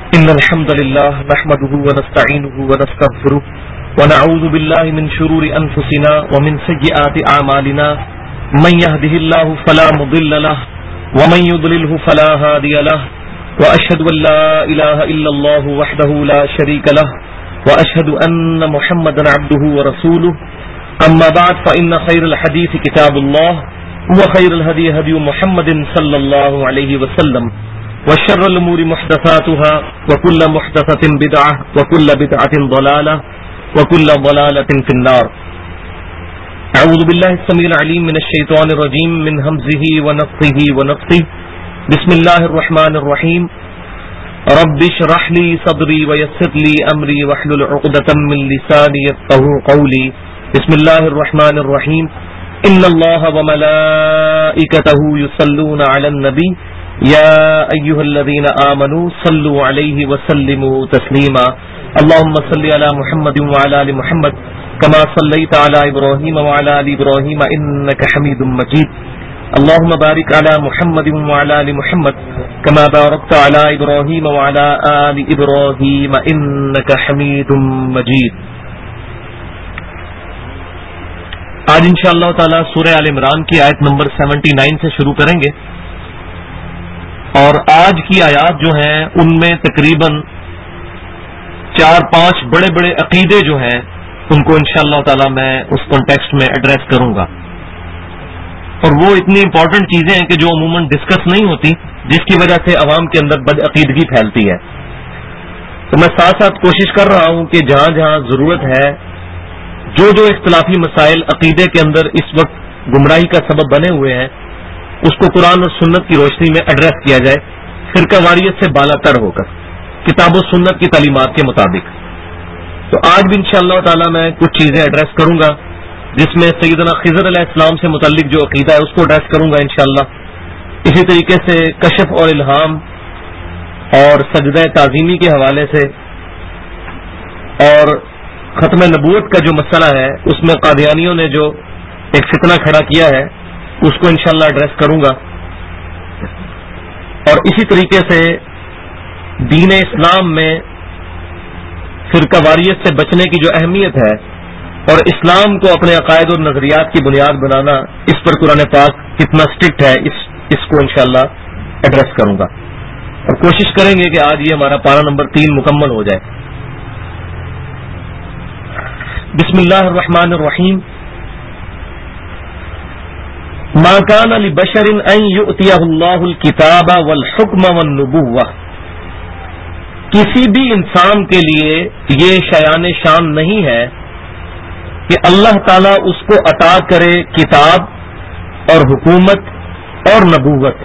إن الحمد لله نحمده ونستعينه ونستغفره ونعوذ بالله من شرور أنفسنا ومن سيئات أعمالنا من يهده الله فلا مضل له ومن يضلله فلا هادي له وأشهد أن لا إله إلا الله وحده لا شريك له وأشهد أن محمدا عبده ورسوله أما بعد فإن خير الحديث كتاب الله وخير الهدي هدي محمد صلى الله عليه وسلم وشر الأمور محدثاتها وكل محدثة بدعة وكل بدعة ضلالة وكل ضلالة في النار. أعوذ بالله السميع العليم من الشيطان الرجيم من همزه ونفخه ونفثه. بسم الله الرحمن الرحيم. رب اشرح لي صدري ويسر لي أمري واحلل عقدة من لساني يفقهوا قولي. بسم الله الرحمن الرحيم. إن الله وملائكته يصلون على النبي يا أيها الذين آمنوا صلوا عليه وسلموا تسليما. اللهم صل على محمد وعلى آل محمد كما صليت على إبراهيم وعلى آل إبراهيم إنك حميد مجيد. اللهم بارك على محمد وعلى آل محمد كما باركت على إبراهيم وعلى آل إبراهيم إنك حميد مجيد. آج انشاءاللہ تعالی سورہ آل عمران کی آیت نمبر 79 سے شروع کریں گے، اور آج کی آیات جو ہیں ان میں تقریباً 4-5 بڑے بڑے عقیدے جو ہیں ان کو انشاءاللہ تعالی میں اس کانٹیکسٹ میں ایڈریس کروں گا، اور وہ اتنی امپورٹنٹ چیزیں ہیں کہ جو عموماً ڈسکس نہیں ہوتی، جس کی وجہ سے عوام کے اندر بد عقیدگی پھیلتی ہے. تو میں ساتھ ساتھ کوشش کر رہا ہوں کہ جہاں جہاں ضرورت ہے، جو اختلافی مسائل عقیدے کے اندر اس وقت گمراہی کا سبب بنے ہوئے ہیں، اس کو قرآن اور سنت کی روشنی میں ایڈریس کیا جائے، فرقہ واریت سے بالا تر ہو کر کتاب و سنت کی تعلیمات کے مطابق. تو آج بھی انشاءاللہ تعالی میں کچھ چیزیں ایڈریس کروں گا، جس میں سیدنا خضر علیہ السلام سے متعلق جو عقیدہ ہے اس کو ایڈریس کروں گا انشاءاللہ. اسی طریقے سے کشف اور الہام اور سجدہ تعظیمی کے حوالے سے، اور ختم نبوت کا جو مسئلہ ہے اس میں قادیانیوں نے جو ایک فتنہ کھڑا کیا ہے اس کو انشاءاللہ ایڈریس کروں گا. اور اسی طریقے سے دین اسلام میں فرقہ واریت سے بچنے کی جو اہمیت ہے اور اسلام کو اپنے عقائد اور نظریات کی بنیاد بنانا، اس پر قرآن پاک کتنا اسٹرکٹ ہے، اس کو انشاءاللہ ایڈریس کروں گا، اور کوشش کریں گے کہ آج یہ ہمارا پارہ نمبر 3 مکمل ہو جائے. بسم اللہ الرحمن الرحیم. ما كان لبشر ان يؤتيه الله الكتاب والحكم والنبوة. کسی بھی انسان کے لیے یہ شایان شان نہیں ہے کہ اللہ تعالیٰ اس کو عطا کرے کتاب اور حکومت اور نبوت.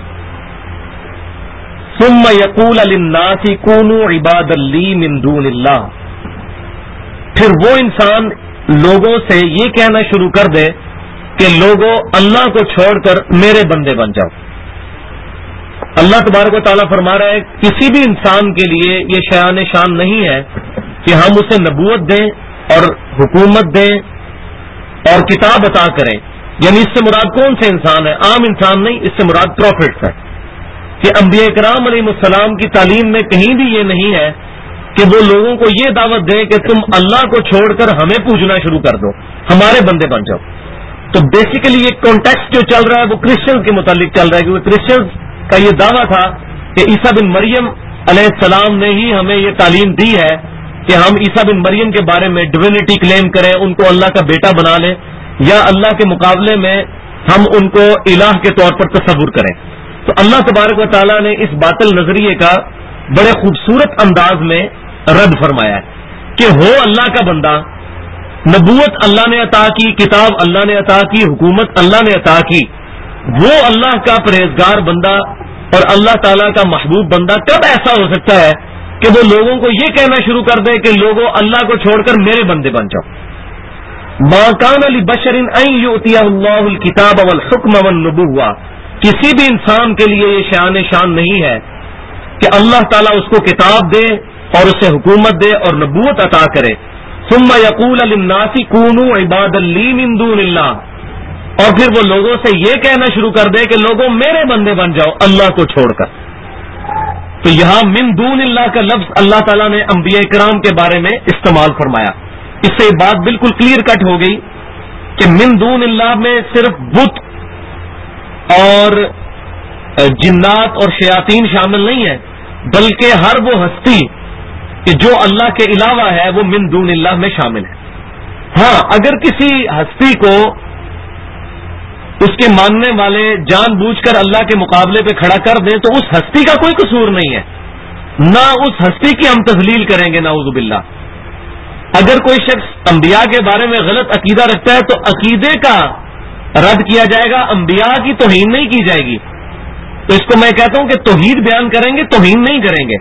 ثم يقول للناس كونوا عبادا لي من دون الله. پھر وہ انسان لوگوں سے یہ کہنا شروع کر دے کہ لوگوں اللہ کو چھوڑ کر میرے بندے بن جاؤ. اللہ تبارک و تعالیٰ فرما رہا ہے کسی بھی انسان کے لیے یہ شایان شان نہیں ہے کہ ہم اسے نبوت دیں اور حکومت دیں اور کتاب عطا کریں. یعنی اس سے مراد کون سے انسان ہے؟ عام انسان نہیں، اس سے مراد پروفٹس ہے. کہ انبیاء کرام علیہ السلام کی تعلیم میں کہیں بھی یہ نہیں ہے کہ وہ لوگوں کو یہ دعوت دیں کہ تم اللہ کو چھوڑ کر ہمیں پوجنا شروع کر دو، ہمارے بندے بن جاؤ. تو بیسیکلی یہ کانٹیکسٹ جو چل رہا ہے وہ کرسچنز کے متعلق چل رہا ہے، کیونکہ کرسچنز کا یہ دعویٰ تھا کہ عیسیٰ بن مریم علیہ السلام نے ہی ہمیں یہ تعلیم دی ہے کہ ہم عیسیٰ بن مریم کے بارے میں ڈیوینٹی کلیم کریں، ان کو اللہ کا بیٹا بنا لیں، یا اللہ کے مقابلے میں ہم ان کو الہ کے طور پر تصور کریں. تو اللہ تبارک و تعالیٰ نے اس باطل نظریے کا بڑے خوبصورت انداز میں رد فرمایا ہے کہ ہو اللہ کا بندہ، نبوت اللہ نے عطا کی، کتاب اللہ نے عطا کی، حکومت اللہ نے عطا کی. وہ اللہ کا پرہیزگار بندہ اور اللہ تعالیٰ کا محبوب بندہ کب ایسا ہو سکتا ہے کہ وہ لوگوں کو یہ کہنا شروع کر دے کہ لوگوں اللہ کو چھوڑ کر میرے بندے بن جاؤ. ما كان لبشر ان يؤتيه الله الكتاب والحكم والنبوة. کسی بھی انسان کے لیے یہ شان نہیں ہے کہ اللہ تعالیٰ اس کو کتاب دے اور اسے حکومت دے اور نبوت عطا کرے. ثم يقول للناس كونوا عبادا لي من دون الله. اور پھر وہ لوگوں سے یہ کہنا شروع کر دے کہ لوگوں میرے بندے بن جاؤ اللہ کو چھوڑ کر. تو یہاں من دون اللہ کا لفظ اللہ تعالیٰ نے انبیاء کرام کے بارے میں استعمال فرمایا. اس سے یہ بات بالکل کلیئر کٹ ہو گئی کہ من دون اللہ میں صرف بت اور جنات اور شیاطین شامل نہیں ہے، بلکہ ہر وہ ہستی کہ جو اللہ کے علاوہ ہے وہ من دون اللہ میں شامل ہے. ہاں، اگر کسی ہستی کو اس کے ماننے والے جان بوجھ کر اللہ کے مقابلے پہ کھڑا کر دیں تو اس ہستی کا کوئی قصور نہیں ہے، نہ اس ہستی کی ہم تذلیل کریں گے نعوذ باللہ. اگر کوئی شخص انبیاء کے بارے میں غلط عقیدہ رکھتا ہے تو عقیدے کا رد کیا جائے گا، انبیاء کی توہین نہیں کی جائے گی. تو اس کو میں کہتا ہوں کہ توحید بیان کریں گے، توہین نہیں کریں گے.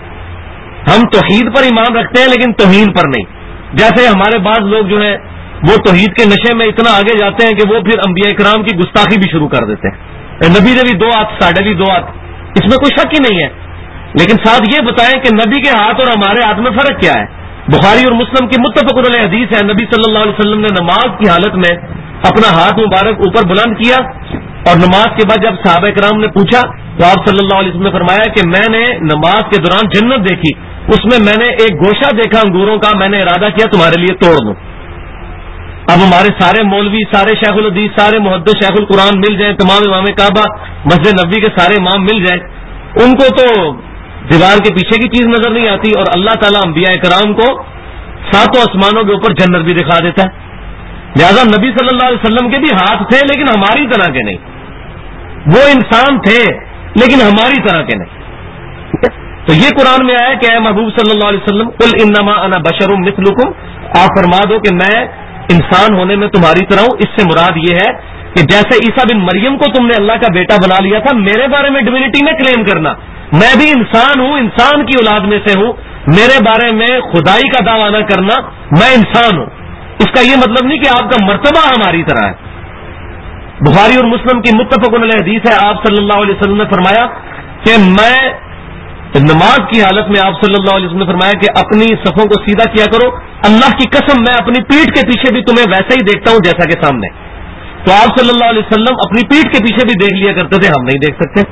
ہم توحید پر ایمان رکھتے ہیں لیکن توہین پر نہیں. جیسے ہمارے بعض لوگ جو ہیں وہ توحید کے نشے میں اتنا آگے جاتے ہیں کہ وہ پھر انبیاء کرام کی گستاخی بھی شروع کر دیتے ہیں. نبی نے بھی 2 ہاتھ، ساڑھے بھی 2 ہاتھ، اس میں کوئی شک ہی نہیں ہے. لیکن ساتھ یہ بتائیں کہ نبی کے ہاتھ اور ہمارے ہاتھ میں فرق کیا ہے؟ بخاری اور مسلم کی متفق علیہ حدیث ہے، نبی صلی اللہ علیہ وسلم نے نماز کی حالت میں اپنا ہاتھ مبارک اوپر بلند کیا اور نماز کے بعد جب صحابہ کرام نے پوچھا تو آپ صلی اللہ علیہ وسلم نے فرمایا کہ میں نے نماز کے دوران جنت دیکھی، اس میں میں نے ایک گوشہ دیکھا انگوروں کا، میں نے ارادہ کیا تمہارے لیے توڑ دوں. اب ہمارے سارے مولوی، سارے شیخ الحدیث، سارے محدث، شیخ القرآن مل جائیں، تمام امام کعبہ، مسجد نبوی کے سارے امام مل جائیں، ان کو تو دیوار کے پیچھے کی چیز نظر نہیں آتی، اور اللہ تعالیٰ انبیاء کرام کو 7 آسمانوں کے اوپر جنت بھی دکھا دیتا ہے. لہذا نبی صلی اللہ علیہ وسلم کے بھی ہاتھ تھے لیکن ہماری طرح کے نہیں، وہ انسان تھے لیکن ہماری طرح کے نہیں. تو یہ قرآن میں آیا کہ اے محبوب صلی اللہ علیہ وسلم قل انما انا بشر مثلکم، آپ فرما دو کہ میں انسان ہونے میں تمہاری طرح ہوں. اس سے مراد یہ ہے کہ جیسے عیسیٰ بن مریم کو تم نے اللہ کا بیٹا بنا لیا تھا، میرے بارے میں ڈیوینٹی میں کلیم کرنا، میں بھی انسان ہوں، انسان کی اولاد میں سے ہوں، میرے بارے میں خدائی کا دعویٰ نہ کرنا، میں انسان ہوں. اس کا یہ مطلب نہیں کہ آپ کا مرتبہ ہماری طرح ہے. بخاری اور مسلم کی متفق علیہ حدیث ہے، آپ صلی اللہ علیہ وسلم نے فرمایا کہ میں نماز کی حالت میں، آپ صلی اللہ علیہ وسلم نے فرمایا کہ اپنی صفوں کو سیدھا کیا کرو، اللہ کی قسم میں اپنی پیٹھ کے پیچھے بھی تمہیں ویسا ہی دیکھتا ہوں جیسا کہ سامنے. تو آپ صلی اللہ علیہ وسلم اپنی پیٹھ کے پیچھے بھی دیکھ لیا کرتے تھے، ہم نہیں دیکھ سکتے.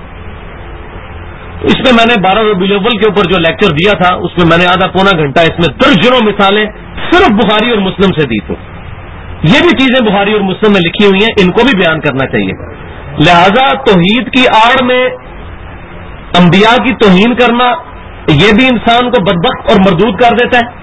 اس میں میں نے 12 ربیع الاول کے اوپر جو لیکچر دیا تھا اس میں میں نے آدھا پونا گھنٹہ اس میں درجنوں مثالیں صرف بخاری اور مسلم سے دی تھی. یہ بھی چیزیں بخاری اور مسلم میں لکھی ہوئی ہیں، ان کو بھی بیان کرنا چاہیے. لہذا توحید کی آڑ میں انبیاء کی توہین کرنا یہ بھی انسان کو بدبخت اور مردود کر دیتا ہے.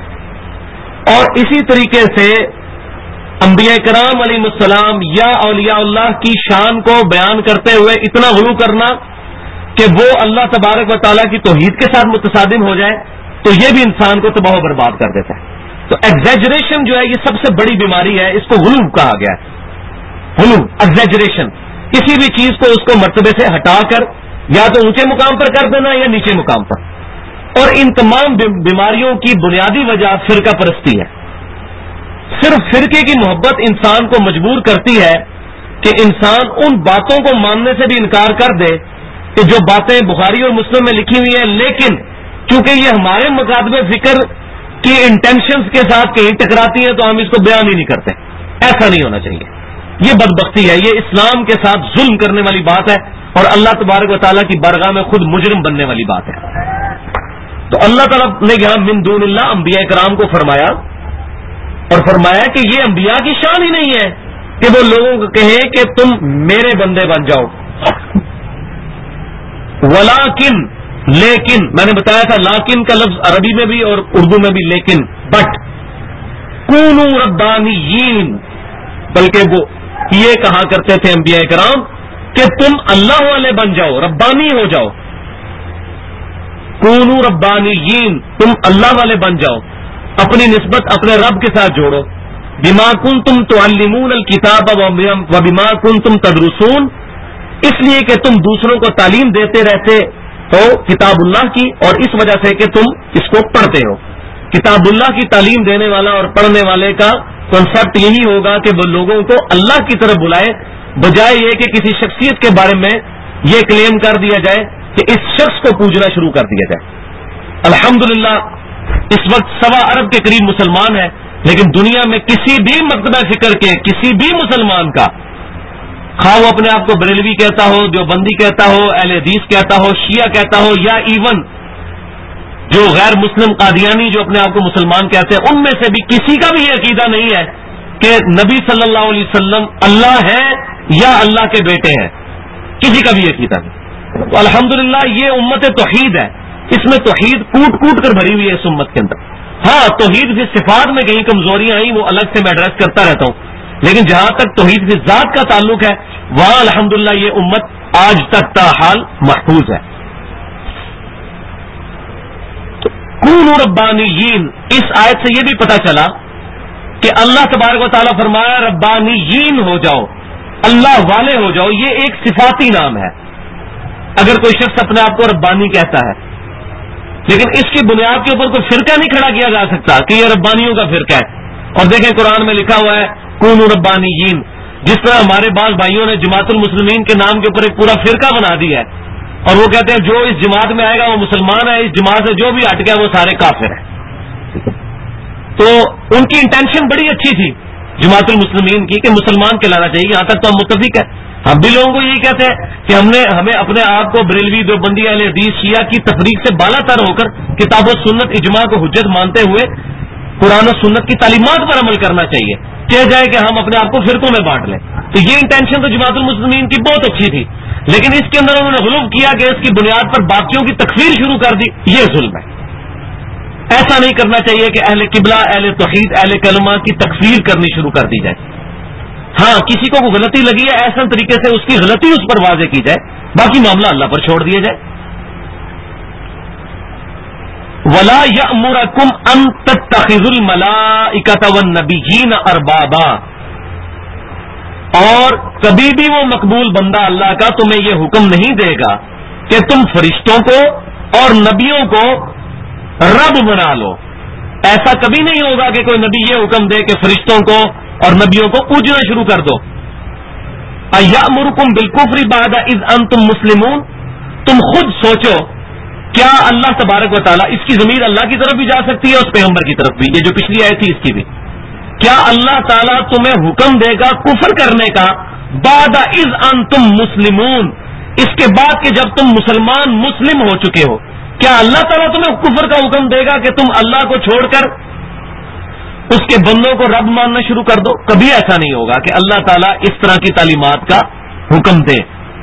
اور اسی طریقے سے انبیاء کرام علیہ السلام یا اولیاء اللہ کی شان کو بیان کرتے ہوئے اتنا غلو کرنا کہ وہ اللہ تبارک و تعالیٰ کی توحید کے ساتھ متصادم ہو جائے تو یہ بھی انسان کو تباہ و برباد کر دیتا ہے. تو ایگزیجریشن جو ہے یہ سب سے بڑی بیماری ہے، اس کو غلو کہا گیا ہے. غلو، ایگزیجریشن، کسی بھی چیز کو اس کو مرتبے سے ہٹا کر یا تو اونچے مقام پر کر دینا یا نیچے مقام پر. اور ان تمام بیماریوں کی بنیادی وجہ فرقہ پرستی ہے. صرف فرقے کی محبت انسان کو مجبور کرتی ہے کہ انسان ان باتوں کو ماننے سے بھی انکار کر دے کہ جو باتیں بخاری اور مسلم میں لکھی ہوئی ہیں، لیکن چونکہ یہ ہمارے مقادمے فکر کی انٹینشنز کے ساتھ کہیں ٹکراتی ہیں تو ہم اس کو بیان ہی نہیں کرتے. ایسا نہیں ہونا چاہیے. یہ بدبختی ہے، یہ اسلام کے ساتھ ظلم کرنے والی بات ہے اور اللہ تبارک و تعالیٰ کی بارگاہ میں خود مجرم بننے والی بات ہے. تو اللہ تعالیٰ نے یہاں من دون اللہ انبیاء کرام کو فرمایا اور فرمایا کہ یہ انبیاء کی شان ہی نہیں ہے کہ وہ لوگوں کو کہیں کہ تم میرے بندے بن جاؤ. ولیکن، لیکن میں نے بتایا تھا لیکن کا لفظ عربی میں بھی اور اردو میں بھی لیکن، بٹ کونوا ربانیین، بلکہ وہ یہ کہا کرتے تھے انبیاء کرام کہ تم اللہ والے بن جاؤ، ربانی ہو جاؤ. کونوا ربانیین، تم اللہ والے بن جاؤ، اپنی نسبت اپنے رب کے ساتھ جوڑو. بما کنتم تعلمون الکتاب وبما کنتم تدرسون، اس لیے کہ تم دوسروں کو تعلیم دیتے رہتے ہو کتاب اللہ کی اور اس وجہ سے کہ تم اس کو پڑھتے ہو. کتاب اللہ کی تعلیم دینے والا اور پڑھنے والے کا کنسپٹ یہی ہوگا کہ وہ لوگوں کو اللہ کی طرف بلائے، بجائے یہ کہ کسی شخصیت کے بارے میں یہ کلیم کر دیا جائے کہ اس شخص کو پوجنا شروع کر دیا جائے. الحمدللہ اس وقت 1.25 ارب کے قریب مسلمان ہیں، لیکن دنیا میں کسی بھی مکتبہ فکر کے کسی بھی مسلمان کا خواہ وہ اپنے آپ کو بریلوی کہتا ہو، دیوبندی کہتا ہو، اہل حدیث کہتا ہو، شیعہ کہتا ہو، یا ایون جو غیر مسلم قادیانی جو اپنے آپ کو مسلمان کہتے ہیں، ان میں سے بھی کسی کا بھی یہ عقیدہ نہیں ہے کہ نبی صلی اللہ علیہ وسلم اللہ ہیں یا اللہ کے بیٹے ہیں، کسی کا بھی یہ عقیدہ نہیں۔ تو الحمدللہ یہ امت توحید ہے، اس میں توحید کوٹ کوٹ کر بھری ہوئی ہے اس امت کے اندر۔ ہاں توحید کی صفات میں کہیں کمزوریاں آئیں وہ الگ سے میں ایڈریس کرتا رہتا ہوں، لیکن جہاں تک توحید کی ذات کا تعلق ہے وہاں الحمدللہ یہ امت آج تک تاحال محفوظ ہے۔ کونوا ربانیین، اس آیت سے یہ بھی پتہ چلا کہ اللہ تبارک و تعالیٰ فرمایا ربانیین ہو جاؤ، اللہ والے ہو جاؤ، یہ ایک صفاتی نام ہے۔ اگر کوئی شخص اپنے آپ کو ربانی کہتا ہے لیکن اس کی بنیاد کے اوپر کوئی فرقہ نہیں کھڑا کیا جا سکتا کہ یہ ربانیوں کا فرقہ ہے۔ اور دیکھیں قرآن میں لکھا ہوا ہے کونوا ربانیین، جس طرح ہمارے بعض بھائیوں نے جماعت المسلمین کے نام کے اوپر ایک پورا فرقہ بنا دیا ہے اور وہ کہتے ہیں جو اس جماعت میں آئے گا وہ مسلمان ہے، اس جماعت سے جو بھی ہٹ گیا وہ سارے کافر ہیں۔ تو ان کی انٹینشن بڑی اچھی تھی جماعت المسلمین کی کہ مسلمان کہلانا چاہیے، یہاں تک تو ہم متفق ہیں۔ ہم بھی لوگوں کو یہی کہتے ہیں کہ ہمیں اپنے آپ کو بریلوی، دیوبندی، اہل حدیث، شیعہ کی تفریق سے بالا تر ہو کر کتاب و سنت اجماع کو حجت مانتے ہوئے قرآن و سنت کی تعلیمات پر عمل کرنا چاہیے، چاہے جائے کہ ہم اپنے آپ کو فرقوں میں بانٹ لیں۔ تو یہ انٹینشن تو جماعت المسلمین کی بہت اچھی تھی، لیکن اس کے اندر انہوں نے غلو کیا کہ اس کی بنیاد پر باقیوں کی تکفیر شروع کر دی، یہ ظلم ہے۔ ایسا نہیں کرنا چاہیے کہ اہل قبلہ، اہل توحید، اہل کلمہ کی تکفیر کرنی شروع کر دی جائے۔ ہاں کسی کو غلطی لگی ہے ایسا طریقے سے اس کی غلطی اس پر واضح کی جائے، باقی معاملہ اللہ پر چھوڑ دیا جائے۔ وَلَا يَأْمُرَكُمْ أَن تَتَّخِذُوا الْمَلَائِكَةَ وَالنَّبِيِّينَ أَرْبَابًا، اور کبھی بھی وہ مقبول بندہ اللہ کا تمہیں یہ حکم نہیں دے گا کہ تم فرشتوں کو اور نبیوں کو رب بنا لو۔ ایسا کبھی نہیں ہوگا کہ کوئی نبی یہ حکم دے کہ فرشتوں کو اور نبیوں کو پوجنا شروع کر دو۔ اَیَأْمُرُکُم بِالْکُفْرِ بَعْدَ اِذْ أَنْتُم مُسْلِمُونَ، تم خود سوچو کیا اللہ تبارک و تعالیٰ، اس کی ضمیر اللہ کی طرف بھی جا سکتی ہے اس پیغمبر کی طرف بھی، یہ جو پچھلی آیت تھی اس کی بھی، کیا اللہ تعالیٰ تمہیں حکم دے گا کفر کرنے کا بعد اذ انتم مسلمون، اس کے بعد کہ جب تم مسلمان مسلم ہو چکے ہو، کیا اللہ تعالیٰ تمہیں کفر کا حکم دے گا کہ تم اللہ کو چھوڑ کر اس کے بندوں کو رب ماننا شروع کر دو؟ کبھی ایسا نہیں ہوگا کہ اللہ تعالیٰ اس طرح کی تعلیمات کا حکم دے۔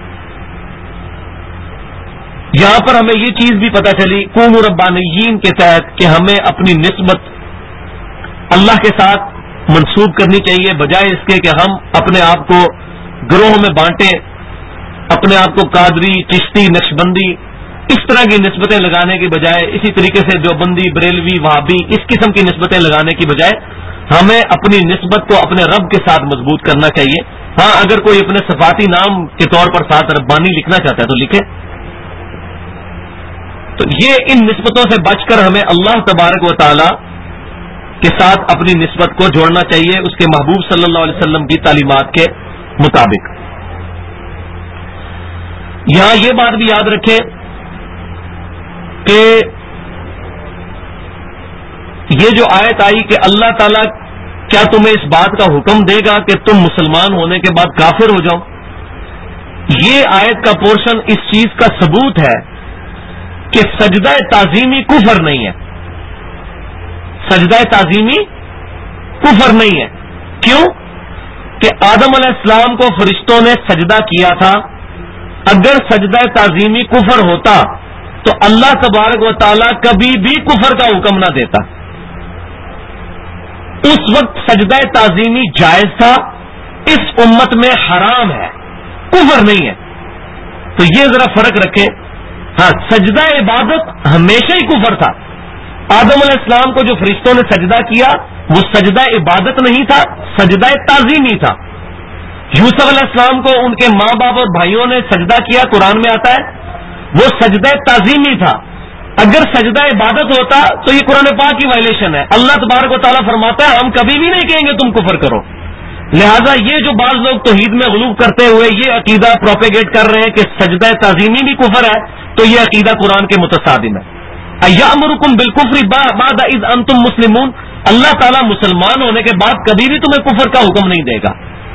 یہاں پر ہمیں یہ چیز بھی پتہ چلی کونوا ربانیین کے تحت کہ ہمیں اپنی نسبت اللہ کے ساتھ منسوب کرنی چاہیے، بجائے اس کے کہ ہم اپنے آپ کو گروہوں میں بانٹیں، اپنے آپ کو قادری، چشتی، نقشبندی اس طرح کی نسبتیں لگانے کی بجائے، اسی طریقے سے دیوبندی، بریلوی، وہابی اس قسم کی نسبتیں لگانے کی بجائے ہمیں اپنی نسبت کو اپنے رب کے ساتھ مضبوط کرنا چاہیے۔ ہاں اگر کوئی اپنے صفاتی نام کے طور پر ساتھ ربانی لکھنا چاہتا ہے تو لکھے۔ تو یہ ان نسبتوں سے بچ کر ہمیں اللہ تبارک و تعالی کے ساتھ اپنی نسبت کو جوڑنا چاہیے اس کے محبوب صلی اللہ علیہ وسلم کی تعلیمات کے مطابق۔ یہاں یہ بات بھی یاد رکھیں کہ یہ جو آیت آئی کہ اللہ تعالیٰ کیا تمہیں اس بات کا حکم دے گا کہ تم مسلمان ہونے کے بعد کافر ہو جاؤ، یہ آیت کا پورشن اس چیز کا ثبوت ہے کہ سجدہ تعظیمی کفر نہیں ہے، سجدہ تعظیمی کفر نہیں ہے۔ کیوں؟ کہ آدم علیہ السلام کو فرشتوں نے سجدہ کیا تھا، اگر سجدہ تعظیمی کفر ہوتا تو اللہ تبارک و تعالیٰ کبھی بھی کفر کا حکم نہ دیتا۔ اس وقت سجدہ تعظیمی جائز تھا، اس امت میں حرام ہے، کفر نہیں ہے۔ تو یہ ذرا فرق رکھیں۔ ہاں سجدہ عبادت ہمیشہ ہی کفر تھا۔ آدم علیہ السلام کو جو فرشتوں نے سجدہ کیا وہ سجدہ عبادت نہیں تھا، سجدہ تعظیمی تھا۔ یوسف علیہ السلام کو ان کے ماں باپ اور بھائیوں نے سجدہ کیا، قرآن میں آتا ہے، وہ سجدہ تعظیمی تھا۔ اگر سجدہ عبادت ہوتا تو یہ قرآن پاک کی وائلیشن ہے۔ اللہ تبارک و تعالیٰ فرماتا ہے ہم کبھی بھی نہیں کہیں گے تم کفر کرو۔ لہذا یہ جو بعض لوگ توحید میں غلو کرتے ہوئے یہ عقیدہ پروپیگیٹ کر رہے ہیں کہ سجدہ تعظیمی بھی کفر ہے، تو یہ عقیدہ قرآن کے متصادم ہے۔ اَیَأْمُرُکُم بِالْکُفْرِ بَعْدَ اِذْ أَنْتُم مُسْلِمُونَ، اللہ تعالیٰ مسلمان ہونے کے بعد کبھی بھی تمہیں کفر کا حکم نہیں دے گا۔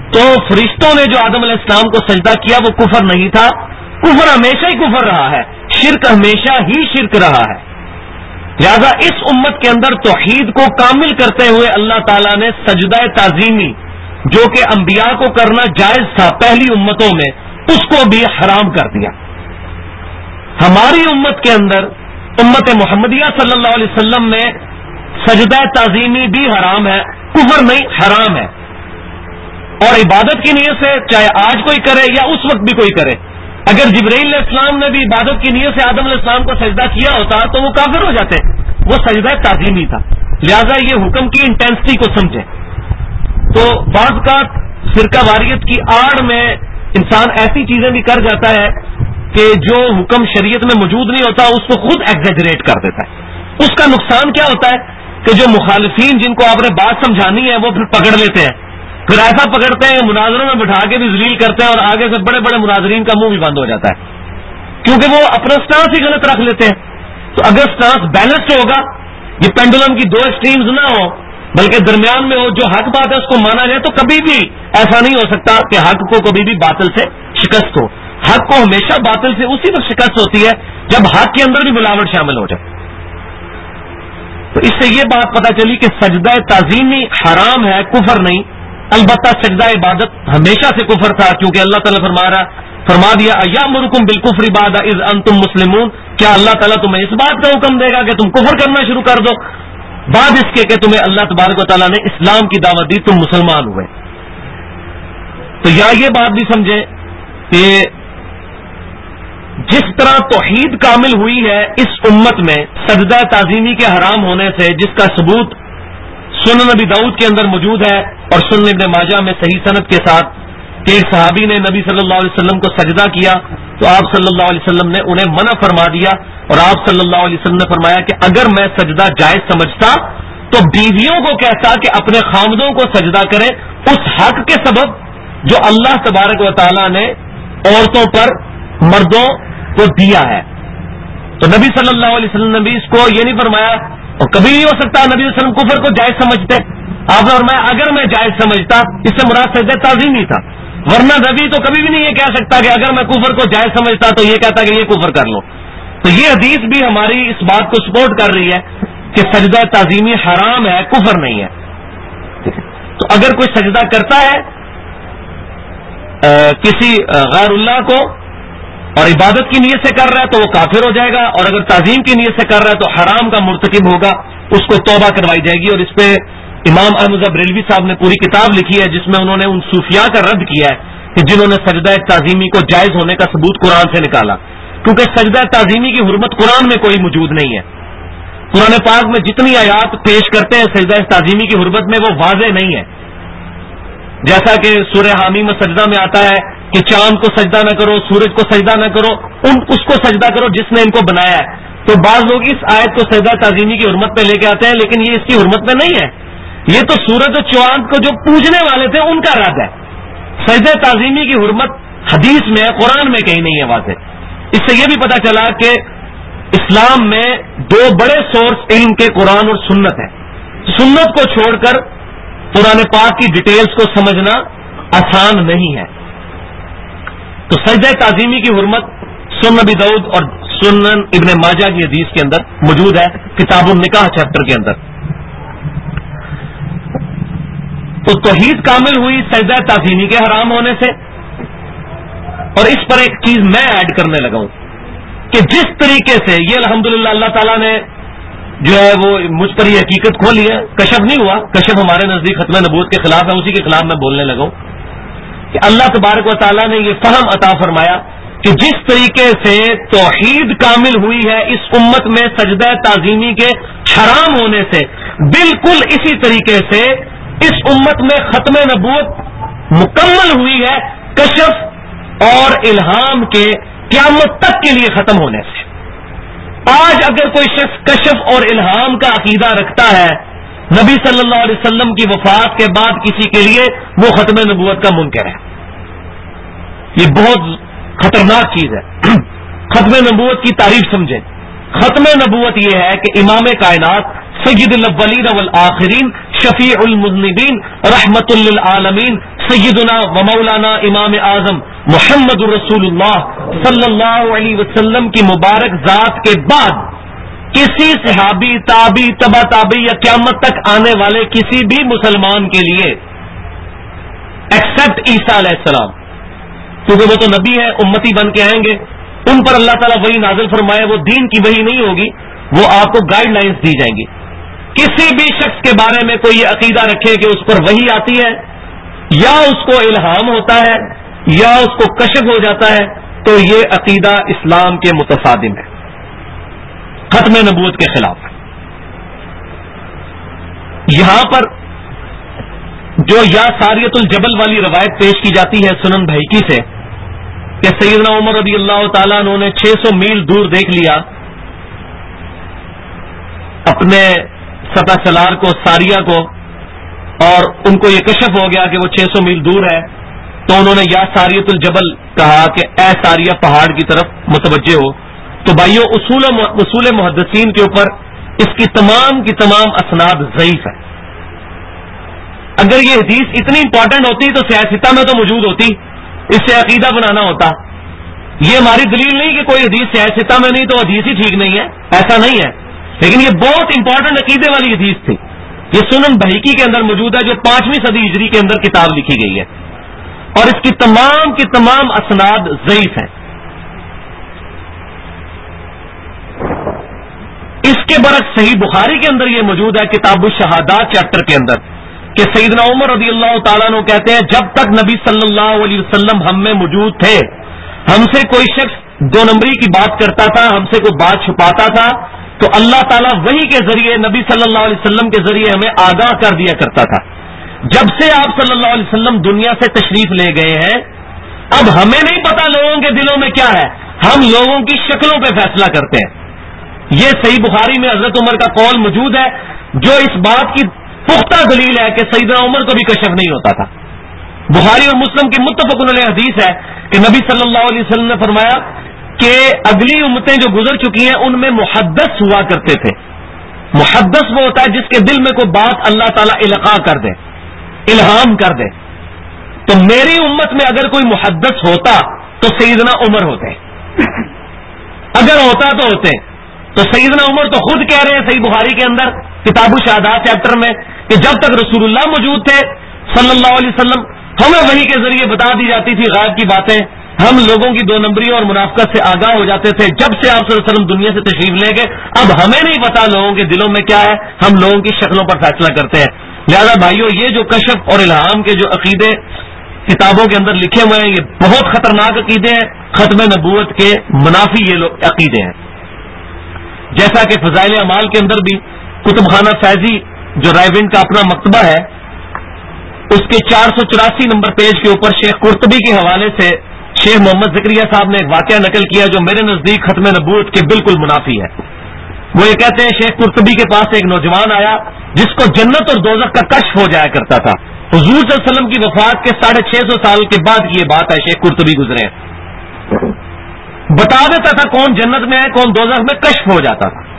تو فرشتوں نے جو آدم علیہ السلام کو سجدہ کیا وہ کفر نہیں تھا. کفر ہمیشہ ہی کفر رہا ہے, شرک ہمیشہ ہی شرک رہا ہے. لہذا اس امت کے اندر توحید کو کامل کرتے ہوئے اللہ تعالیٰ نے سجدہ تعظیمی جو کہ انبیاء کو کرنا جائز تھا پہلی امتوں میں, اس کو بھی حرام کر دیا. ہماری امت کے اندر امت محمدیہ صلی اللہ علیہ وسلم میں سجدہ تعظیمی بھی حرام ہے, کفر نہیں حرام ہے. اور عبادت کی نیت سے چاہے آج کوئی کرے یا اس وقت بھی کوئی کرے, اگر جبرائیل علیہ السلام نے بھی عبادت کی نیت سے آدم علیہ السلام کو سجدہ کیا ہوتا تو وہ کافر ہو جاتے, وہ سجدہ تعظیمی تھا. لہذا یہ حکم کی انٹینسٹی کو سمجھیں. تو بعض کا فرقہ واریت کی آڑ میں انسان ایسی چیزیں بھی کر جاتا ہے کہ جو حکم شریعت میں موجود نہیں ہوتا اس کو خود ایگزیجریٹ کر دیتا ہے. اس کا نقصان کیا ہوتا ہے کہ جو مخالفین جن کو آپ نے بات سمجھانی ہے وہ پھر پکڑ لیتے ہیں, پھر ایسا پکڑتے ہیں مناظروں میں بٹھا کے بھی ذلیل کرتے ہیں, اور آگے سے بڑے بڑے مناظرین کا منہ بھی بند ہو جاتا ہے کیونکہ وہ اپنا سٹانس ہی غلط رکھ لیتے ہیں. تو اگر سٹانس بیلنسڈ ہوگا, یہ پینڈولم کی دو ایکسٹریمز نہ ہو بلکہ درمیان میں ہو, جو حق بات ہے اس کو مانا جائے, تو کبھی بھی ایسا نہیں ہو سکتا کہ حق کو کبھی بھی باطل سے شکست ہو. حق کو ہمیشہ باطل سے اسی وقت شکست ہوتی ہے جب حق کے اندر بھی ملاوٹ شامل ہو جائے. تو اس سے یہ بات پتہ چلی کہ سجدہ تعظیمی حرام ہے, کفر نہیں. البتہ سجدہ عبادت ہمیشہ سے کفر تھا, کیونکہ اللہ تعالیٰ فرما دیا ایامرکم بالکفر بعد اذ انتم مسلمون, کیا اللہ تعالیٰ تمہیں اس بات کا حکم دے گا کہ تم کفر کرنا شروع کر دو بعد اس کے کہ تمہیں اللہ تبارک و تعالیٰ نے اسلام کی دعوت دی, تم مسلمان ہوئے. تو یا یہ بات بھی سمجھیں کہ جس طرح توحید کامل ہوئی ہے اس امت میں سجدہ تعظیمی کے حرام ہونے سے, جس کا ثبوت سنن نبی داؤد کے اندر موجود ہے اور سنن ابن ماجہ میں صحیح سند کے ساتھ, کہ ایک صحابی نے نبی صلی اللہ علیہ وسلم کو سجدہ کیا تو آپ صلی اللہ علیہ وسلم نے انہیں منع فرما دیا, اور آپ صلی اللہ علیہ وسلم نے فرمایا کہ اگر میں سجدہ جائز سمجھتا تو بیویوں کو کہتا کہ اپنے خامدوں کو سجدہ کریں اس حق کے سبب جو اللہ تبارک و تعالیٰ نے عورتوں پر مردوں کو دیا ہے. تو نبی صلی اللہ علیہ وسلم نے بھی اس کو یہ نہیں فرمایا, اور کبھی نہیں ہو سکتا نبی صلی اللہ علیہ وسلم کفر کو جائز سمجھتے. آپ نے فرمایا اگر میں جائز سمجھتا, اس سے مراد سجدہ تعظیمی تھا, ورنہ نبی تو کبھی بھی نہیں یہ کہہ سکتا کہ اگر میں کفر کو جائز سمجھتا تو یہ کہتا کہ یہ کفر کر لو. تو یہ حدیث بھی ہماری اس بات کو سپورٹ کر رہی ہے کہ سجدہ تعظیمی حرام ہے, کفر نہیں ہے. تو اگر کوئی سجدہ کرتا ہے کسی غیر اللہ کو اور عبادت کی نیت سے کر رہا ہے تو وہ کافر ہو جائے گا, اور اگر تعظیم کی نیت سے کر رہا ہے تو حرام کا مرتکب ہوگا, اس کو توبہ کروائی جائے گی. اور اس پہ امام احمد بریلوی صاحب نے پوری کتاب لکھی ہے جس میں انہوں نے ان صوفیاء کا رد کیا ہے کہ جنہوں نے سجدہ تعظیمی کو جائز ہونے کا ثبوت قرآن سے نکالا, کیونکہ سجدہ تعظیمی کی حرمت قرآن میں کوئی موجود نہیں ہے. قرآن پاک میں جتنی آیات پیش کرتے ہیں سجدہ تعظیمی کی حرمت میں وہ واضح نہیں ہے. جیسا کہ سورہ حامی میں سجدہ میں آتا ہے کہ چاند کو سجدہ نہ کرو, سورج کو سجدہ نہ کرو, اس کو سجدہ کرو جس نے ان کو بنایا ہے. تو بعض لوگ اس آیت کو سجدہ تعظیمی کی حرمت پہ لے کے آتے ہیں, لیکن یہ اس کی حرمت میں نہیں ہے. یہ تو سورج اور چاند کو جو پوجنے والے تھے ان کا رد ہے. سجدہ تعظیمی کی حرمت حدیث میں, قرآن میں کہیں نہیں ہے واضح. اس سے یہ بھی پتہ چلا کہ اسلام میں دو بڑے سورس علم کے قرآن اور سنت ہیں. سنت کو چھوڑ کر قرآن پاک کی ڈیٹیلز کو سمجھنا آسان نہیں ہے. تو سجدہ تعظیمی کی حرمت سنن نبی داؤد اور سنن ابن ماجہ کی حدیث کے اندر موجود ہے, کتاب النکاح چیپٹر کے اندر. تو توحید کامل ہوئی سجدہ تعظیمی کے حرام ہونے سے. اور اس پر ایک چیز میں ایڈ کرنے لگا ہوں کہ جس طریقے سے یہ الحمدللہ اللہ تعالیٰ نے جو ہے وہ مجھ پر یہ حقیقت کھولی ہے, کشف نہیں ہوا, کشف ہمارے نزدیک ختم نبوت کے خلاف ہے, اسی کے خلاف میں بولنے لگا ہوں کہ اللہ تبارک و تعالیٰ نے یہ فہم عطا فرمایا کہ جس طریقے سے توحید کامل ہوئی ہے اس امت میں سجدہ تعظیمی کے حرام ہونے سے, بالکل اسی طریقے سے اس امت میں ختم نبوت مکمل ہوئی ہے کشف اور الہام کے قیامت تک کے لیے ختم ہونے سے. آج اگر کوئی شخص کشف اور الہام کا عقیدہ رکھتا ہے نبی صلی اللہ علیہ وسلم کی وفات کے بعد کسی کے لیے, وہ ختم نبوت کا منکر ہے. یہ بہت خطرناک چیز ہے. ختم نبوت کی تعریف سمجھیں. ختم نبوت یہ ہے کہ امام کائنات سید الاولین والآخرین شفیع المذنبین رحمت للعالمین سیدنا و مولانا امام اعظم محمد رسول اللہ صلی اللہ علیہ وسلم کی مبارک ذات کے بعد کسی صحابی، تابی، تبع تابی یا قیامت تک آنے والے کسی بھی مسلمان کے لیے ایکسپٹ عیسیٰ علیہ السلام، کیونکہ وہ تو نبی ہے، امتی بن کے آئیں گے، ان پر اللہ تعالیٰ وہی نازل فرمائے، وہ دین کی وحی نہیں ہوگی، وہ آپ کو گائیڈ لائنز دی جائیں گی۔ کسی بھی شخص کے بارے میں کوئی یہ عقیدہ رکھے کہ اس پر وحی آتی ہے یا اس کو الہام ہوتا ہے یا اس کو کشف ہو جاتا ہے، تو یہ عقیدہ اسلام کے متصادم ہے، ختم نبوت کے خلاف ہے۔ یہاں پر جو یا ساریت الجبل والی روایت پیش کی جاتی ہے سنن بہیقی سے کہ سیدنا عمر رضی اللہ تعالیٰ عنہ نے 600 میل دور دیکھ لیا اپنے سطح سالار کو، ساریہ کو، اور ان کو یہ کشف ہو گیا کہ وہ 600 میل دور ہے، تو انہوں نے یا ساریت الجبل کہا کہ اے ساریہ پہاڑ کی طرف متوجہ ہو۔ تو بھائیو اصول محدثین کے اوپر اس کی تمام اسناد ضعیف ہے۔ اگر یہ حدیث اتنی امپورٹنٹ ہوتی تو سیاستہ میں تو موجود ہوتی، اس سے عقیدہ بنانا ہوتا۔ یہ ہماری دلیل نہیں کہ کوئی حدیث سیاستہ میں نہیں تو حدیث ہی ٹھیک نہیں ہے، ایسا نہیں ہے، لیکن یہ بہت امپورٹنٹ عقیدے والی حدیث تھی۔ یہ سنن بہیقی کے اندر موجود ہے جو 5ویں صدی ہجری کے اندر کتاب لکھی گئی ہے، اور اس کی تمام اسناد ضعیف ہیں۔ اس کے برعکس صحیح بخاری کے اندر یہ موجود ہے کتاب الشہادات چیپٹر کے اندر کہ سیدنا عمر رضی اللہ تعالیٰ عنہ کہتے ہیں جب تک نبی صلی اللہ علیہ وسلم ہم میں موجود تھے، ہم سے کوئی شخص 2 نمبری کی بات کرتا تھا، ہم سے کوئی بات چھپاتا تھا، تو اللہ تعالیٰ وحی کے ذریعے نبی صلی اللہ علیہ وسلم کے ذریعے ہمیں آگاہ کر دیا کرتا تھا۔ جب سے آپ صلی اللہ علیہ وسلم دنیا سے تشریف لے گئے ہیں، اب ہمیں نہیں پتا لوگوں کے دلوں میں کیا ہے، ہم لوگوں کی شکلوں پہ فیصلہ کرتے ہیں۔ یہ صحیح بخاری میں حضرت عمر کا قول موجود ہے جو اس بات کی پختہ دلیل ہے کہ سیدنا عمر کو بھی کشف نہیں ہوتا تھا۔ بخاری اور مسلم کی متفق علیہ حدیث ہے کہ نبی صلی اللہ علیہ وسلم نے فرمایا کہ اگلی امتیں جو گزر چکی ہیں ان میں محدث ہوا کرتے تھے۔ محدث وہ ہوتا ہے جس کے دل میں کوئی بات اللہ تعالیٰ القاء کر دے، الہام کر دے۔ تو میری امت میں اگر کوئی محدث ہوتا تو سیدنا عمر ہوتے، اگر ہوتا تو ہوتے۔ تو سیدنا عمر تو خود کہہ رہے ہیں صحیح بخاری کے اندر کتاب الشہادات چیپٹر میں کہ جب تک رسول اللہ موجود تھے صلی اللہ علیہ وسلم، ہمیں وحی کے ذریعے بتا دی جاتی تھی غائب کی باتیں، ہم لوگوں کی 2 نمبری اور منافقت سے آگاہ ہو جاتے تھے۔ جب سے آپ صلی اللہ علیہ وسلم دنیا سے تشریف لے گئے، اب ہمیں نہیں پتا لوگوں کے دلوں میں کیا ہے، ہم لوگوں کی شکلوں پر فیصلہ کرتے ہیں۔ لہذا بھائیو، یہ جو کشف اور الہام کے جو عقیدے کتابوں کے اندر لکھے ہوئے ہیں، یہ بہت خطرناک عقیدے ہیں، ختم نبوت کے منافی یہ عقیدے ہیں۔ جیسا کہ فضائل اعمال کے اندر بھی کتب خانہ فیضی جو رائیونڈ کا اپنا مکتبہ ہے، اس کے 484 نمبر پیج کے اوپر شیخ قرطبی کے حوالے سے شیخ محمد زکریا صاحب نے ایک واقعہ نقل کیا جو میرے نزدیک ختم نبوت کے بالکل منافی ہے۔ وہ یہ کہتے ہیں شیخ قرطبی کے پاس ایک نوجوان آیا جس کو جنت اور دوزخ کا کشف ہو جایا کرتا تھا۔ حضور صلی اللہ علیہ وسلم کی وفات کے 650 سال کے بعد کی یہ بات ہے، شیخ قرطبی گزرے ہیں، بتا دیتا تھا کون جنت میں ہے کون دوزخ میں، کشف ہو جاتا تھا۔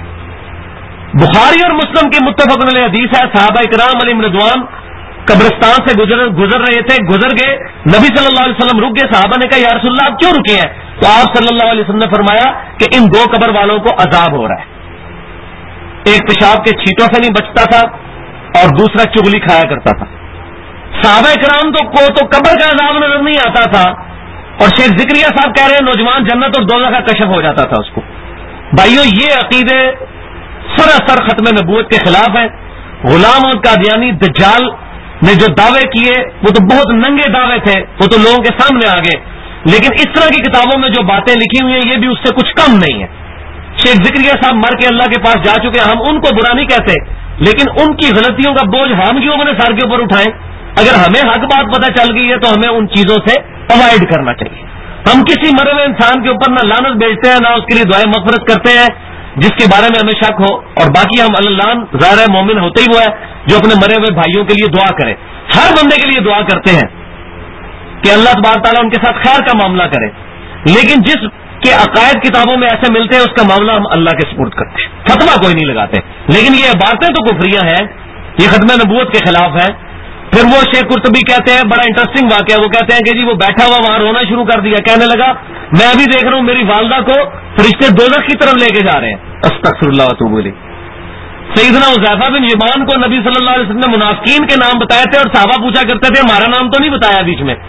بخاری اور مسلم کی متفق علیہ حدیث ہے، صحابہ کرام علیہم رضوان قبرستان سے گزر رہے تھے، گزر گئے، نبی صلی اللہ علیہ وسلم رک گئے، صحابہ نے کہا یا رسول اللہ آپ کیوں رکے ہیں؟ تو آپ صلی اللہ علیہ وسلم نے فرمایا کہ ان 2 قبر والوں کو عذاب ہو رہا ہے، ایک پیشاب کے چھینٹوں سے نہیں بچتا تھا اور دوسرا چغلی کھایا کرتا تھا۔ صحابہ کرام کو تو قبر کا عذاب نظر نہیں آتا تھا، اور شیخ زکریا صاحب کہہ رہے ہیں نوجوان جنت اور دوزخ کا کشف ہو جاتا تھا اس کو۔ بھائیو، یہ عقیدے سراسر ختم نبوت کے خلاف ہیں۔ غلام اور قادیانی دجال نے جو دعوے کیے وہ تو بہت ننگے دعوے تھے، وہ تو لوگوں کے سامنے آ گئے، لیکن اس طرح کی کتابوں میں جو باتیں لکھی ہوئی ہیں یہ بھی اس سے کچھ کم نہیں ہے۔ شیخ زکریا صاحب مر کے اللہ کے پاس جا چکے، ہم ان کو برا نہیں کہتے، لیکن ان کی غلطیوں کا بوجھ ہم کیوں اپنے سر کے اوپر اٹھائیں؟ اگر ہمیں حق بات پتہ چل گئی ہے تو ہمیں ان چیزوں سے اوائڈ کرنا چاہیے۔ ہم کسی مرے ہوئے انسان کے اوپر نہ لعنت بھیجتے ہیں، نہ اس کے لیے دعائیں مغفرت کرتے ہیں جس کے بارے میں ہمیں شک ہو، اور باقی ہم اللہ ظاہر مومن ہوتے ہی وہ ہے جو اپنے مرے ہوئے بھائیوں کے لیے دعا کرے، ہر بندے کے لیے دعا کرتے ہیں کہ اللہ تبارک تعالیٰ ان کے ساتھ خیر کا معاملہ کرے، لیکن جس کے عقائد کتابوں میں ایسے ملتے ہیں اس کا معاملہ ہم اللہ کے سپرد کرتے ہیں، فتویٰ کوئی نہیں لگاتے۔ لیکن یہ عبارتیں تو کفریہ ہیں، یہ ختم نبوت کے خلاف ہے۔ پھر وہ شیخ قرطبی کہتے ہیں بڑا انٹرسٹنگ واقعہ، وہ کہتے ہیں کہ جی وہ بیٹھا ہوا وہاں رونا شروع کر دیا، کہنے لگا میں ابھی دیکھ رہا ہوں میری والدہ کو فرشتے دوزخ کی طرف لے کے جا رہے ہیں، استغفر اللہ واتوب الیہ۔ سیدنا حذیفہ بن یمان کو نبی صلی اللہ علیہ وسلم نے منافقین کے نام بتائے تھے اور صحابہ پوچھا کرتے تھے ہمارا نام تو نہیں بتایا بیچ میں،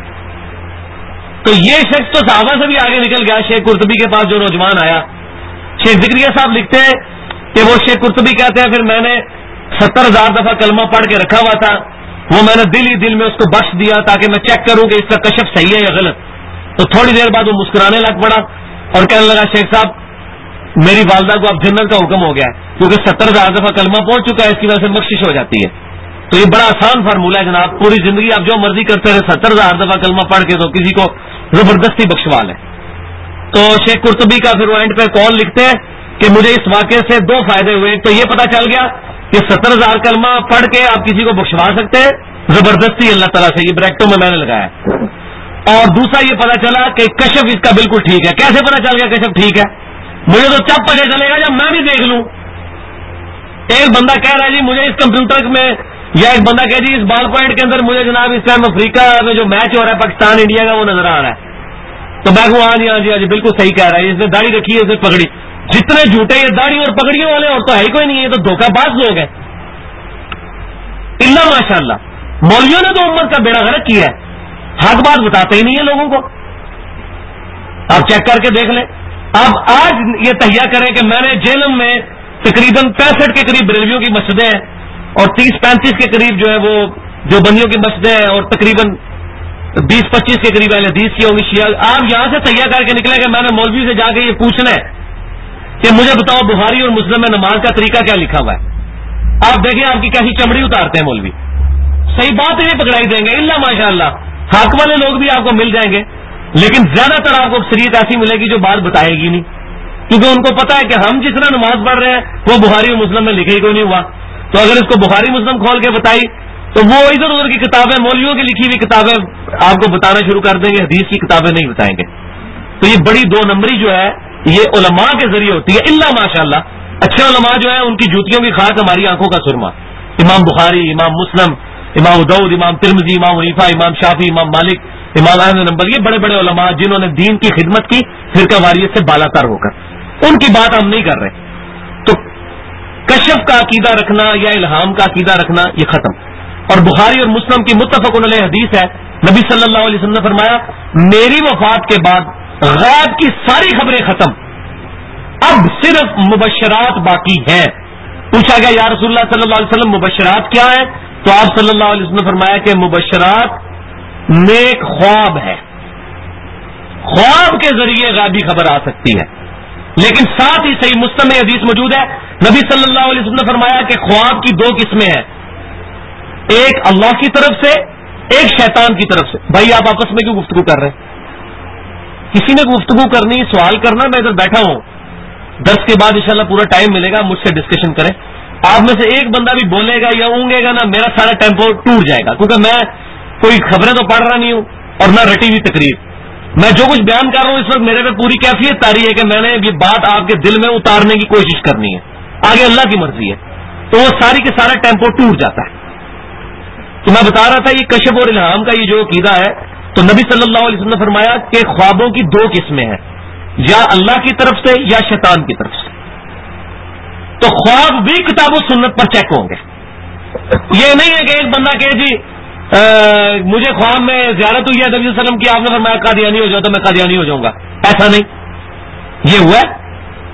تو یہ شخص تو صحابہ سے بھی آگے نکل گیا شیخ قرطبی کے پاس جو نوجوان آیا۔ شیخ ذکریہ صاحب لکھتے ہیں کہ وہ شیخ قرطبی کہتے ہیں پھر میں نے 70,000 دفعہ کلمہ پڑھ کے رکھا ہوا تھا، وہ میں نے دل ہی دل میں اس کو بخش دیا تاکہ میں چیک کروں کہ اس کا کشف صحیح ہے یا غلط۔ تو تھوڑی دیر بعد وہ مسکرانے لگ پڑا اور کہنے لگا شیخ صاحب میری والدہ کو اب جنت کا حکم ہو گیا ہے کیونکہ 70,000 دفعہ کلمہ پہنچ چکا ہے، اس کی وجہ سے بخشش ہو جاتی ہے۔ تو یہ بڑا آسان فارمولہ ہے جناب، پوری زندگی آپ جو مرضی کرتے رہے 70,000 دفعہ کلمہ پڑھ کے تو کسی کو زبردستی بخشوا لیں۔ تو شیخ قرطبی کا پھر وہ اینڈ پہ کال لکھتے ہیں کہ مجھے اس واقعے سے دو فائدے ہوئے، ایک تو یہ پتا چل گیا کہ 70,000 کلمہ پڑھ کے آپ کسی کو بخشوا سکتے ہیں زبردستی اللہ تعالیٰ سے، یہ بریکٹوں میں نے لگایا ہے، اور دوسرا یہ پتا چلا کہ کشف اس کا بالکل ٹھیک ہے۔ کیسے پتا چل گیا کشف ٹھیک ہے؟ مجھے تو تب پتا چلے گا جب میں بھی دیکھ لوں۔ ایک بندہ کہہ رہا ہے جی مجھے اس کمپیوٹر میں، یا ایک بندہ کہہ جی اس بال پوائنٹ کے اندر مجھے جناب اس ٹائم افریقہ میں جو میچ ہو رہا ہے پاکستان انڈیا کا وہ نظر آ رہا ہے، تو میں کہوں ہاں جی ہاں جی ہاں جی بالکل صحیح کہہ رہا ہے، اس نے داڑھی رکھی ہے، اس نے پگڑی، جتنے جھوٹے یہ داڑھی اور پگڑیوں والے اور تو ہے ہی کوئی نہیں، یہ تو دھوکہ باز لوگ ہیں۔ اللہ ماشاء اللہ مولویوں نے تو امت کا بیڑا غرق کیا ہے، حق بات بتاتے ہی نہیں ہے لوگوں کو، آپ چیک کر کے دیکھ لیں۔ اب آج یہ تہیہ کریں کہ میں نے جیلم میں تقریباً 65 کے قریب بریلویوں کی مسجدیں ہیں اور 30-35 کے قریب جو ہے وہ جو بندیوں کی مسجدیں ہیں اور تقریباً 20-25 کے قریب اہل حدیث کی ہوں گی شیعہ۔ آپ یہاں سے تہیہ کر کے نکلے کہ میں نے مولوی سے جا کے یہ پوچھنا ہے کہ مجھے بتاؤ بخاری اور مسلم میں نماز کا طریقہ کیا لکھا ہوا ہے، آپ دیکھیں آپ کی کیسی چمڑی اتارتے ہیں مولوی، صحیح بات ہے یہ پکڑائی دیں گے اللہ ماشاء اللہ، حق والے لوگ بھی آپ کو مل جائیں گے، لیکن زیادہ تر آپ کو اکثریت ایسی ملے گی جو بات بتائے گی نہیں، کیونکہ ان کو پتا ہے کہ ہم جس طرح نماز پڑھ رہے ہیں وہ بخاری اور مسلم میں لکھے ہی کوئی نہیں ہوا، تو اگر اس کو بخاری مسلم کھول کے بتائی تو وہ ادھر ادھر کی کتابیں مولویوں کی لکھی ہوئی کتابیں آپ کو بتانا شروع کر دیں گے، حدیث کی کتابیں نہیں بتائیں گے۔ تو یہ بڑی دو نمبری جو ہے یہ علماء کے ذریعے ہوتی ہے، اللہ ماشاء اللہ اچھے علماء جو ہیں ان کی جوتیوں کی خاک ہماری آنکھوں کا سرما، امام بخاری، امام مسلم، امام داؤد، امام ترمذی، امام حنیفہ، امام شافعی، امام مالک، امام احمد بن حنبل، یہ بڑے بڑے علماء جنہوں نے دین کی خدمت کی فرقہ واریت سے بالا تر ہو کر، ان کی بات ہم نہیں کر رہے۔ تو کشف کا عقیدہ رکھنا یا الہام کا عقیدہ رکھنا یہ ختم۔ اور بخاری اور مسلم کی متفق علیہ حدیث ہے، نبی صلی اللہ علیہ وسلم نے فرمایا میری وفات کے بعد غیب کی ساری خبریں ختم، اب صرف مبشرات باقی ہیں۔ پوچھا گیا یا رسول اللہ صلی اللہ علیہ وسلم مبشرات کیا ہے؟ تو آپ صلی اللہ علیہ وسلم نے فرمایا کہ مبشرات نیک خواب ہے، خواب کے ذریعے غیبی خبر آ سکتی ہے، لیکن ساتھ ہی صحیح مسلم میں حدیث موجود ہے، نبی صلی اللہ علیہ وسلم نے فرمایا کہ خواب کی دو قسمیں ہیں، ایک اللہ کی طرف سے، ایک شیطان کی طرف سے۔ بھائی آپ آپس میں کیوں گفتگو کر رہے ہیں؟ کسی نے گفتگو کرنی، سوال کرنا، میں ادھر بیٹھا ہوں، درس کے بعد انشاءاللہ پورا ٹائم ملے گا، مجھ سے ڈسکشن کریں۔ آپ میں سے ایک بندہ بھی بولے گا یا اونگے گا نا، میرا سارا ٹیمپو ٹوٹ جائے گا، کیونکہ میں کوئی خبریں تو پڑھ رہا نہیں ہوں اور نہ رٹی ہوئی تقریر، میں جو کچھ بیان کر رہا ہوں اس وقت میرے پہ پوری کیفیت تاری ہے کہ میں نے یہ بات آپ کے دل میں اتارنے کی کوشش کرنی ہے، آگے اللہ کی مرضی ہے، تو وہ ساری کے سارا ٹیمپو ٹوٹ جاتا ہے۔ تو میں بتا رہا تھا یہ کشف اور الہام کا یہ جو عقیدہ ہے، تو نبی صلی اللہ علیہ وسلم نے فرمایا کہ خوابوں کی دو قسمیں ہیں، یا اللہ کی طرف سے یا شیطان کی طرف سے۔ تو خواب بھی کتاب و سنت پر چیک ہوں گے، یہ نہیں ہے کہ ایک بندہ کہ جی مجھے خواب میں زیارت ہوئی ہے نبی صلی اللہ علیہ وسلم کی، آپ نے فرمایا قادیانی ہو جاؤ تو میں قادیانی ہو جاؤں گا، ایسا نہیں، یہ ہوا ہے۔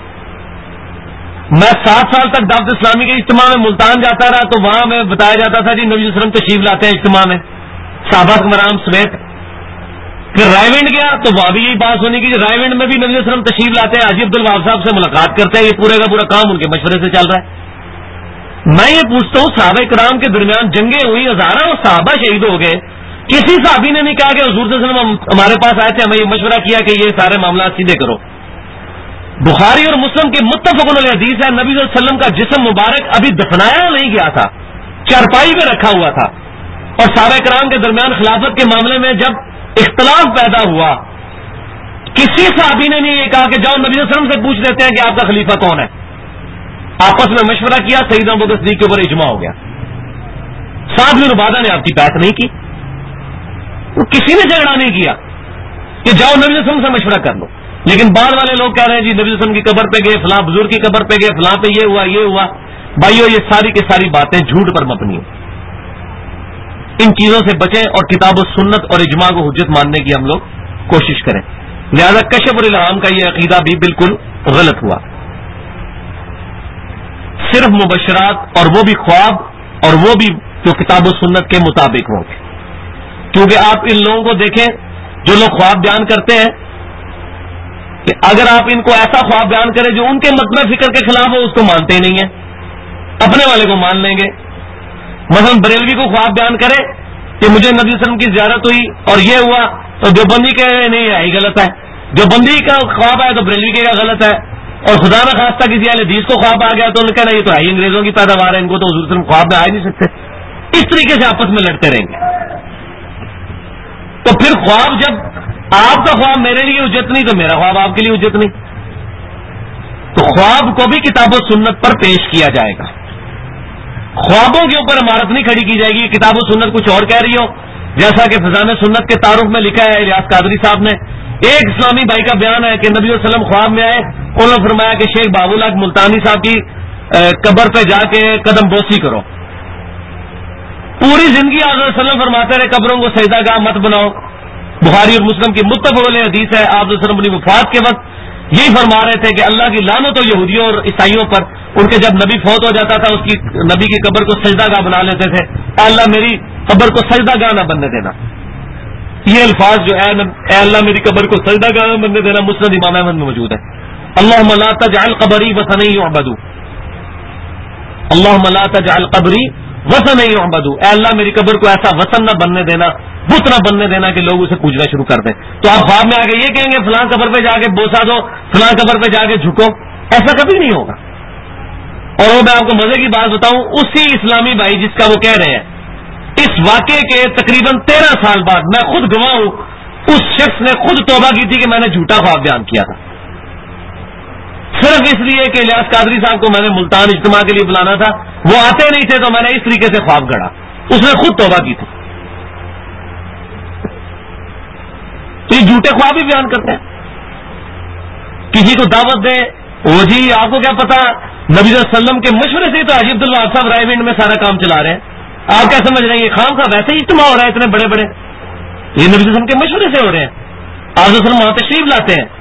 میں 7 سال تک دعوت اسلامی کے اجتماع میں ملتان جاتا رہا تو وہاں میں بتایا جاتا تھا جی نبی صلی اللہ علیہ وسلم تشریف لاتے ہیں اجتماع میں صحابہ کرام سمیت۔ پھر رائے ونڈ گیا تو وہاں بھی یہی بات سنی کہ رائے ونڈ میں بھی نبی صلی اللہ علیہ وسلم تشریف لاتے ہیں، حاجی عبد الوہاب صاحب سے ملاقات کرتے ہیں، یہ پورے کا پورا کام ان کے مشورے سے چل رہا ہے۔ میں یہ پوچھتا ہوں صحابہ کرام کے درمیان جنگیں ہوئی، ہزاروں صحابہ شہید ہو گئے، کسی صحابی نے نہیں کہا کہ حضور صلی اللہ علیہ وسلم ہمارے پاس آئے تھے ہمیں یہ مشورہ کیا کہ یہ سارے معاملات سیدھے کرو۔ بخاری اور مسلم کی متفق علیہ حدیث ہے، نبی صلی اللہ علیہ وسلم کا جسم مبارک ابھی دفنایا نہیں گیا تھا، چارپائی پہ رکھا ہوا تھا، اور صحابہ کرام کے درمیان خلافت کے معاملے میں جب اختلاف پیدا ہوا کسی صحابی نے نہیں یہ کہا کہ جاؤ نبی صلی اللہ علیہ وسلم سے پوچھ لیتے ہیں کہ آپ کا خلیفہ کون ہے، آپس میں مشورہ کیا، سیدنا ابو بکر صدیق کے اوپر اجماع ہو گیا۔ سعد بن عبادہ نے آپ کی بیعت نہیں کی، وہ کسی نے جھگڑا نہیں کیا کہ جاؤ نبی صلی اللہ علیہ وسلم سے مشورہ کر لو. لیکن بعد والے لوگ کہہ رہے ہیں جی نبی صلی اللہ علیہ وسلم کی قبر پہ گئے، فلاں بزرگ کی قبر پہ گئے، فلاں پہ یہ ہوا یہ ہوا. بھائیو یہ ساری کی ساری باتیں جھوٹ پر مبنی ہیں. ان چیزوں سے بچیں اور کتاب و سنت اور اجماع کو حجت ماننے کی ہم لوگ کوشش کریں. لہذا کشف الالہام کا یہ عقیدہ بھی بالکل غلط ہوا. صرف مبشرات اور وہ بھی خواب اور وہ بھی جو کتاب و سنت کے مطابق ہوں گے. کیونکہ آپ ان لوگوں کو دیکھیں جو لوگ خواب بیان کرتے ہیں کہ اگر آپ ان کو ایسا خواب بیان کریں جو ان کے مطلب فکر کے خلاف ہو اس کو مانتے ہی نہیں ہیں، اپنے والے کو مان لیں گے. مثلا بریلوی کو خواب بیان کرے کہ مجھے نبی صلی اللہ علیہ وسلم کی زیارت ہوئی اور یہ ہوا تو دیوبندی کہہ رہے نہیں ہے، غلط ہے. دیوبندی کا خواب ہے تو بریلوی کے غلط ہے. اور خدا نہ خواستہ کسی اہل حدیث کو خواب آ گیا تو انہوں نے کہنا یہ تو ہے ہی انگریزوں کی پیداوار ہے، ان کو تو حضور صلی اللہ علیہ وسلم خواب میں آ ہی نہیں سکتے. اس طریقے سے آپس میں لڑتے رہیں گے. تو پھر خواب جب آپ کا خواب میرے لیے حجت نہیں تو میرا خواب آپ کے لیے حجت نہیں. تو خواب کو بھی کتاب و سنت پر پیش کیا جائے گا. خوابوں کے اوپر عمارت نہیں کھڑی کی جائے گی. کتاب و سنت کچھ اور کہہ رہی ہو، جیسا کہ فضان سنت کے تعارف میں لکھا ہے الیاس قادری صاحب نے. ایک اسلامی بھائی کا بیان ہے کہ نبی صلی اللہ علیہ وسلم خواب میں آئے، انہوں نے فرمایا کہ شیخ بابو الحق ملتانی صاحب کی قبر پہ جا کے قدم بوسی کرو. پوری زندگی آپ صلی اللہ علیہ وسلم فرماتے رہے قبروں کو سجدہ گاہ مت بناؤ. بخاری اور مسلم کی متفق علیہ حدیث ہے. آپ صلی اللہ علیہ وسلم اپنی وفات کے وقت یہی فرما رہے تھے کہ اللہ کی لعنت ہو یہودیوں اور عیسائیوں پر، ان کے جب نبی فوت ہو جاتا تھا اس کی نبی کی قبر کو سجدہ گاہ بنا لیتے تھے. اللہ میری قبر کو سجدہ گاہ نہ بننے دینا. یہ الفاظ جو اے اللہ میری قبر کو سجدہ گاہ نہ بننے دینا مسند امام احمد میں موجود ہے. اللہم لا تجعل قبری وثنا یعبد، اللہم لا تجعل قبری وثنا یعبد. اے اللہ میری قبر کو ایسا وثن نہ بننے دینا، بت نہ بننے دینا کہ لوگ اسے پوجنا شروع کر دیں. تو آپ خواب میں آ کے یہ کہیں گے فلاں قبر پہ جا کے بوسا دو، فلاں قبر پہ جا کے جھکو، ایسا کبھی نہیں ہوگا. اور وہ میں آپ کو مزے کی بات بتاؤں، اسی اسلامی بھائی جس کا وہ کہہ رہے ہیں، اس واقعے کے تقریباً 13 سال بعد میں خود گواہ ہوں، اس شخص نے خود توبہ کی تھی کہ میں نے جھوٹا خواب بیان کیا تھا، صرف اس لیے کہ الیاس قادری صاحب کو میں نے ملتان اجتماع کے لیے بلانا تھا، وہ آتے نہیں تھے تو میں نے اس طریقے سے خواب گڑا. اس نے خود توبہ کی تھی. تو یہ جھوٹے خواب بھی بیان کرتے ہیں. کسی کو دعوت دیں، وہ جی آپ کو کیا پتا نبی صلی اللہ علیہ وسلم کے مشورے سے ہی تو حاجی عبدالوہاب صاحب رائے ونڈ میں سارا کام چلا رہے ہیں. آپ کیا سمجھ رہے ہیں یہ خام صاحب ویسے ہی اجتماع ہو رہا ہے اتنے بڑے بڑے، یہ نبی صلی اللہ علیہ وسلم کے مشورے سے ہو رہے ہیں. آپ صلی اللہ علیہ وسلم وہاں تشریف لاتے ہیں،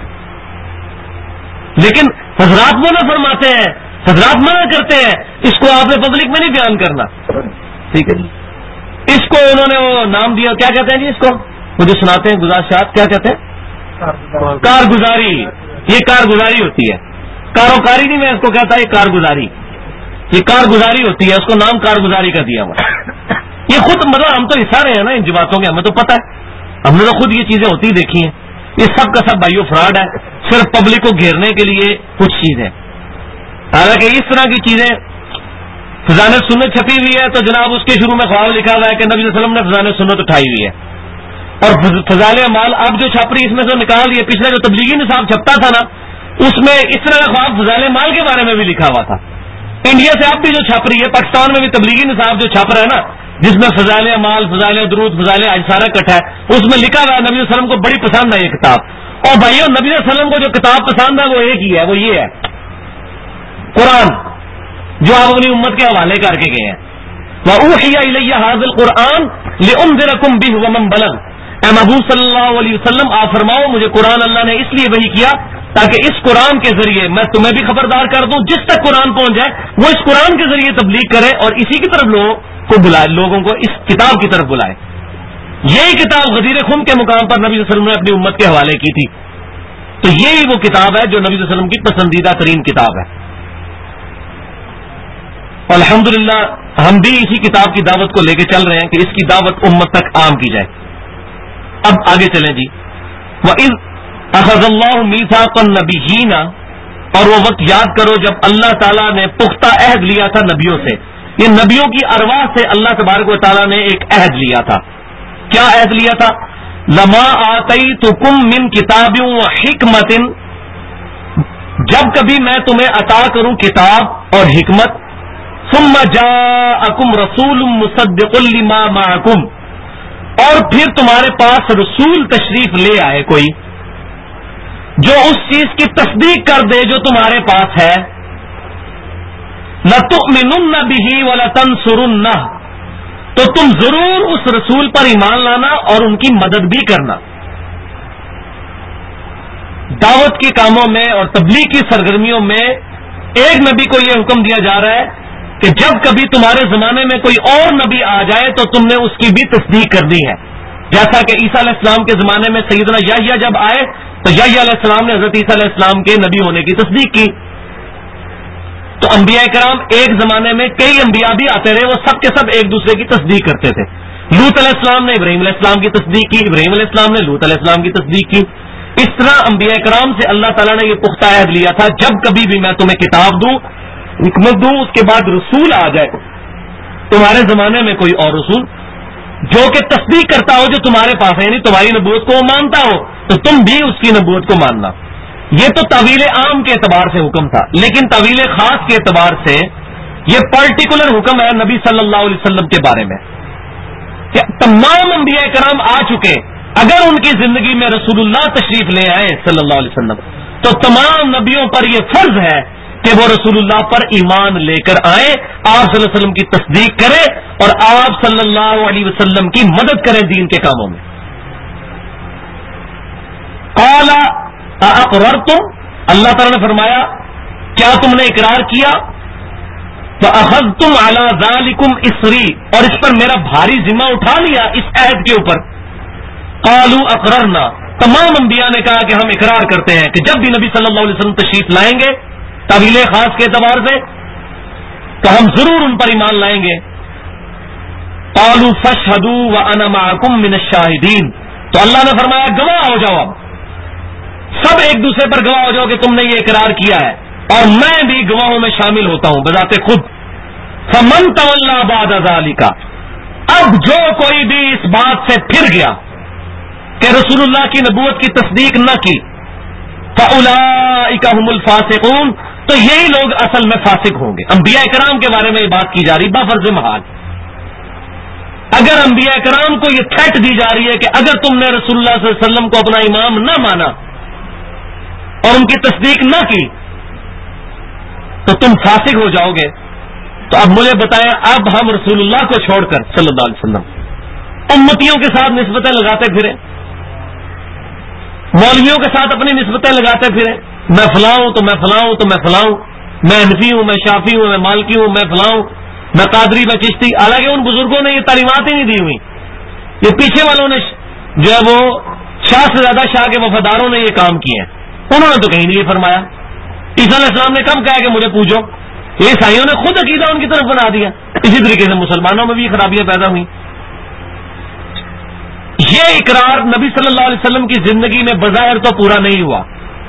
لیکن حضرات منع فرماتے ہیں، حضرات منع کرتے ہیں اس کو آپ نے پبلک میں نہیں بیان کرنا. ٹھیک ہے جی. اس کو انہوں نے وہ نام دیا، کیا کہتے ہیں جی اس کو، مجھے سناتے ہیں گزارشات، کیا کہتے ہیں، کارگزاری. یہ کارگزاری ہوتی ہے، کاروکاری نہیں میں اس کو کہتا، یہ کارگزاری، یہ کارگزاری ہوتی ہے، اس کو نام کارگزاری کا دیا ہوا. یہ خود مطلب ہم تو حصہ رہے ہیں نا ان جماعتوں کے، ہمیں تو پتہ ہے، ہم نے تو خود یہ چیزیں ہوتی دیکھی ہیں. یہ سب کا سب بھائیو فراڈ ہے، صرف پبلک کو گھیرنے کے لیے کچھ چیزیں. حالانکہ اس طرح کی چیزیں فضان سنت چھپی ہوئی ہے تو جناب اس کے شروع میں خواب لکھا ہوا ہے کہ نبی صلی اللہ علیہ وسلم نے فضان سنت اٹھائی ہوئی ہے. اور فضائل اعمال اب جو چھپ رہی اس میں سے نکال دیے. پچھلے جو تبلیغی نصاب چھپتا تھا نا اس میں اس طرح کا خواب فضائل اعمال کے بارے میں بھی لکھا ہوا تھا. انڈیا سے اب بھی جو چھپ رہی ہے، پاکستان میں بھی تبلیغی نصاب جو چھپ رہا ہے نا جس میں فضائل اعمال، فضائل درود، فضائل حج سارا کٹا ہے، اس میں لکھا ہوا ہے نبی صلی اللہ علیہ وسلم کو بڑی پسند ہے یہ کتاب. اور بھائیو نبی صلی اللہ علیہ وسلم کو جو کتاب پسند ہے وہ ایک ہی ہے، وہ یہ ہے قرآن، جو آپ اپنی امت کے حوالے کر کے گئے ہیں. وَأُوحِيَ إِلَيَّ هَذَا الْقُرْآنُ لِأُنذِرَكُم بِهِ وَمَن بَلَغَ. اے محبوب صلی اللہ علیہ وسلم آپ فرماؤ مجھے قرآن اللہ نے اس لیے وحی کیا تاکہ اس قرآن کے ذریعے میں تمہیں بھی خبردار کر دوں، جس تک قرآن پہنچ جائے وہ اس قرآن کے ذریعے تبلیغ کرے اور اسی کی طرف لوگوں کو بلائے، لوگوں کو اس کتاب کی طرف بلائے. یہی کتاب غدیر خم کے مقام پر نبی صلی اللہ علیہ وسلم نے اپنی امت کے حوالے کی تھی. تو یہی وہ کتاب ہے جو نبی صلی اللہ علیہ وسلم کی پسندیدہ ترین کتاب ہے. الحمدللہ ہم بھی اسی کتاب کی دعوت کو لے کے چل رہے ہیں کہ اس کی دعوت امت تک عام کی جائے. اب آگے چلیں جی. وَإِذْ أَخَذَ اللَّهُ مِيثَاقَ النَّبِيِّينَ، اور وہ وقت یاد کرو جب اللہ تعالیٰ نے پختہ عہد لیا تھا نبیوں سے. یہ نبیوں کی ارواح سے اللہ تبارک و تعالیٰ نے ایک عہد لیا تھا. کیا عہد لیا تھا؟ لما آتیتکم من کتاب و حکمت، جب کبھی میں تمہیں عطا کروں کتاب اور حکمت، ثم جاءکم رسول مصدق لما معکم، اور پھر تمہارے پاس رسول تشریف لے آئے کوئی جو اس چیز کی تصدیق کر دے جو تمہارے پاس ہے، لَتُؤْمِنُنَّ بِهِ وَلَتَنْصُرُنَّهُ، تو تم ضرور اس رسول پر ایمان لانا اور ان کی مدد بھی کرنا۔ دعوت کے کاموں میں اور تبلیغ کی سرگرمیوں میں ایک نبی کو یہ حکم دیا جا رہا ہے کہ جب کبھی تمہارے زمانے میں کوئی اور نبی آ جائے تو تم نے اس کی بھی تصدیق کرنی ہے، جیسا کہ عیسیٰ علیہ السلام کے زمانے میں سیدنا یحییٰ جب آئے تو یحییٰ علیہ السلام نے حضرت عیسیٰ علیہ السلام کے نبی ہونے کی تصدیق کی۔ تو انبیاء کرام ایک زمانے میں کئی انبیاء بھی آتے رہے، وہ سب کے سب ایک دوسرے کی تصدیق کرتے تھے۔ لوط علیہ السلام نے ابراہیم علیہ السلام کی تصدیق کی، ابراہیم علیہ السلام نے لوط علیہ السلام کی تصدیق کی۔ اس طرح انبیاء کرام سے اللہ تعالیٰ نے یہ پختہ عہد لیا تھا، جب کبھی بھی میں تمہیں کتاب دوں، حکمت دوں، اس کے بعد رسول آ جائے تمہارے زمانے میں کوئی اور رسول جو کہ تصدیق کرتا ہو جو تمہارے پاس ہے، یعنی تمہاری نبوت کو وہ مانتا ہو، تو تم بھی اس کی نبوت کو ماننا۔ یہ تو طویل عام کے اعتبار سے حکم تھا، لیکن طویل خاص کے اعتبار سے یہ پرٹیکولر حکم ہے نبی صلی اللہ علیہ وسلم کے بارے میں کہ تمام انبیاء کرام آ چکے، اگر ان کی زندگی میں رسول اللہ تشریف لے آئے صلی اللہ علیہ وسلم تو تمام نبیوں پر یہ فرض ہے کہ وہ رسول اللہ پر ایمان لے کر آئیں، آپ صلی اللہ علیہ وسلم کی تصدیق کریں اور آپ صلی اللہ علیہ وسلم کی مدد کریں دین کے کاموں میں۔ قال اقررتم، اللہ تعالیٰ نے فرمایا کیا تم نے اقرار کیا؟ فاخذتم علی ذلکم اسری، اور اس پر میرا بھاری ذمہ اٹھا لیا اس عہد کے اوپر۔ قالوا اقررنا، تمام انبیاء نے کہا کہ ہم اقرار کرتے ہیں کہ جب بھی نبی صلی اللہ علیہ وسلم تشریف لائیں گے طویل خاص کے اعتبار سے تو ہم ضرور ان پر ایمان لائیں گے۔ قالوا فاشهدوا وانا معكم من الشاهدين، تو اللہ نے فرمایا گواہ ہو جاؤ، اب سب ایک دوسرے پر گواہ ہو جاؤ کہ تم نے یہ اقرار کیا ہے اور میں بھی گواہوں میں شامل ہوتا ہوں بذات خود۔ فمن تولى بعد ذلك، اب جو کوئی بھی اس بات سے پھر گیا کہ رسول اللہ کی نبوت کی تصدیق نہ کی، فاولئک هم الفاسقون، تو یہی لوگ اصل میں فاسق ہوں گے۔ انبیاء کرام کے بارے میں یہ بات کی جا رہی بفرض محال، اگر انبیاء کرام کو یہ تھریٹ دی جا رہی ہے کہ اگر تم نے رسول اللہ صلی اللہ علیہ وسلم کو اپنا امام نہ مانا اور ان کی تصدیق نہ کی تو تم فاسق ہو جاؤ گے، تو اب مجھے بتائیں اب ہم رسول اللہ کو چھوڑ کر صلی اللہ علیہ وسلم امتیوں کے ساتھ نسبتیں لگاتے پھریں، مولویوں کے ساتھ اپنی نسبتیں لگاتے پھریں، میں فلاں ہوں تو میں فلاں ہوں تو میں فلاں ہوں، میں حنفی ہوں، میں شافی ہوں، میں مالکی ہوں، میں فلاں ہوں، میں قادری، میں چشتی، حالانکہ ان بزرگوں نے یہ تعلیمات ہی نہیں دی ہوئی، یہ پیچھے والوں نے جو ہے وہ شاہ سے زیادہ شاہ کے وفاداروں نے یہ کام کیے ہیں، انہوں نے تو کہیں نہیں یہ فرمایا۔ عیسیٰ علیہ السلام نے کب کہا کہ مجھے پوچھو؟ یہ عیسائیوں نے خود عقیدہ ان کی طرف بنا دیا، اسی طریقے سے مسلمانوں میں بھی خرابیاں پیدا ہوئی۔ یہ اقرار نبی صلی اللہ علیہ وسلم کی زندگی میں بظاہر تو پورا نہیں ہوا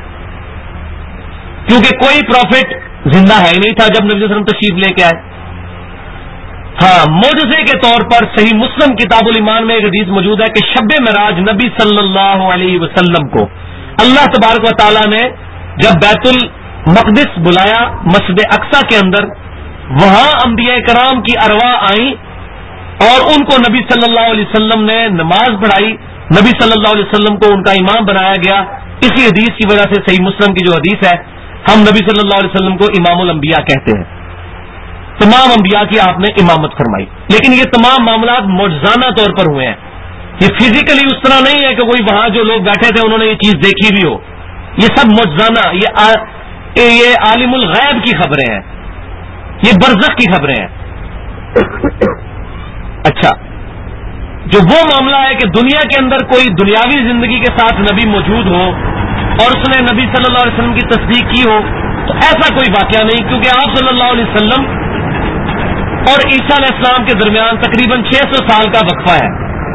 کیونکہ کوئی پروفٹ زندہ ہے ہی نہیں تھا جب نبی صلی اللہ علیہ وسلم تشریف لے کے آئے۔ ہاں، معجزے کے طور پر صحیح مسلم کتاب الایمان میں ایک حدیث موجود ہے کہ شب معراج نبی صلی اللہ علیہ وسلم کو اللہ تبارک و تعالیٰ نے جب بیت المقدس بلایا مسجد اقصی کے اندر، وہاں انبیاء کرام کی ارواح آئیں اور ان کو نبی صلی اللہ علیہ وسلم نے نماز پڑھائی، نبی صلی اللہ علیہ وسلم کو ان کا امام بنایا گیا۔ اسی حدیث کی وجہ سے صحیح مسلم کی جو حدیث ہے، ہم نبی صلی اللہ علیہ وسلم کو امام الانبیاء کہتے ہیں، تمام انبیاء کی آپ نے امامت فرمائی۔ لیکن یہ تمام معاملات معجزانہ طور پر ہوئے ہیں، یہ فزیکلی اس طرح نہیں ہے کہ کوئی وہاں جو لوگ بیٹھے تھے انہوں نے یہ چیز دیکھی بھی ہو، یہ سب معجزانہ، یہ عالم الغیب کی خبریں ہیں، یہ برزخ کی خبریں ہیں۔ اچھا، جو وہ معاملہ ہے کہ دنیا کے اندر کوئی دنیاوی زندگی کے ساتھ نبی موجود ہو اور اس نے نبی صلی اللہ علیہ وسلم کی تصدیق کی ہو، تو ایسا کوئی واقعہ نہیں، کیونکہ آپ صلی اللہ علیہ وسلم اور عیسیٰ علیہ السلام کے درمیان تقریباً 600 سال کا وقفہ ہے،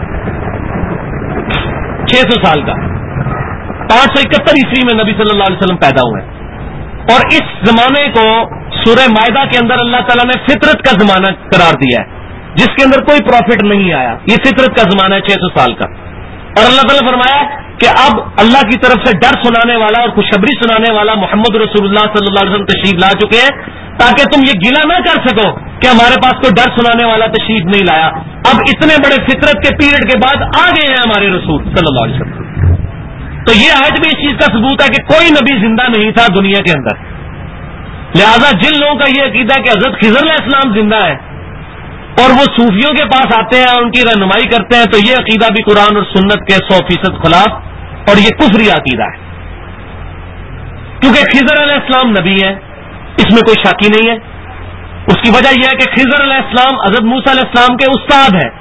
600 سال کا۔ 571 عیسوی میں نبی صلی اللہ علیہ وسلم پیدا ہوئے، اور اس زمانے کو سورہ مائدہ کے اندر اللہ تعالیٰ نے فطرت کا زمانہ قرار دیا ہے، جس کے اندر کوئی پروفٹ نہیں آیا، یہ فطرت کا زمانہ ہے 600 سال کا۔ اور اللہ تعالیٰ نے فرمایا کہ اب اللہ کی طرف سے ڈر سنانے والا اور خوشخبری سنانے والا محمد رسول اللہ صلی اللہ علیہ وسلم تشریف لا چکے ہیں، تاکہ تم یہ گلہ نہ کر سکو کہ ہمارے پاس کوئی ڈر سنانے والا تشریف نہیں لایا. اب اتنے بڑے فطرت کے پیریڈ کے بعد آ گئے ہیں ہمارے رسول صلی اللہ علیہ وسلم. تو یہ آیت بھی اس چیز کا ثبوت ہے کہ کوئی نبی زندہ نہیں تھا دنیا کے اندر. لہذا جن لوگوں کا یہ عقیدہ کہ حضرت خضر علیہ السلام زندہ ہے اور وہ صوفیوں کے پاس آتے ہیں ان کی رہنمائی کرتے ہیں، تو یہ عقیدہ بھی قرآن اور سنت کے 100% خلاف اور یہ کفری عقیدہ ہے. کیونکہ خضر علیہ السلام نبی ہے، اس میں کوئی شاکی نہیں ہے. اس کی وجہ یہ ہے کہ خضر علیہ السلام حضرت موسیٰ علیہ السلام کے استاد ہیں.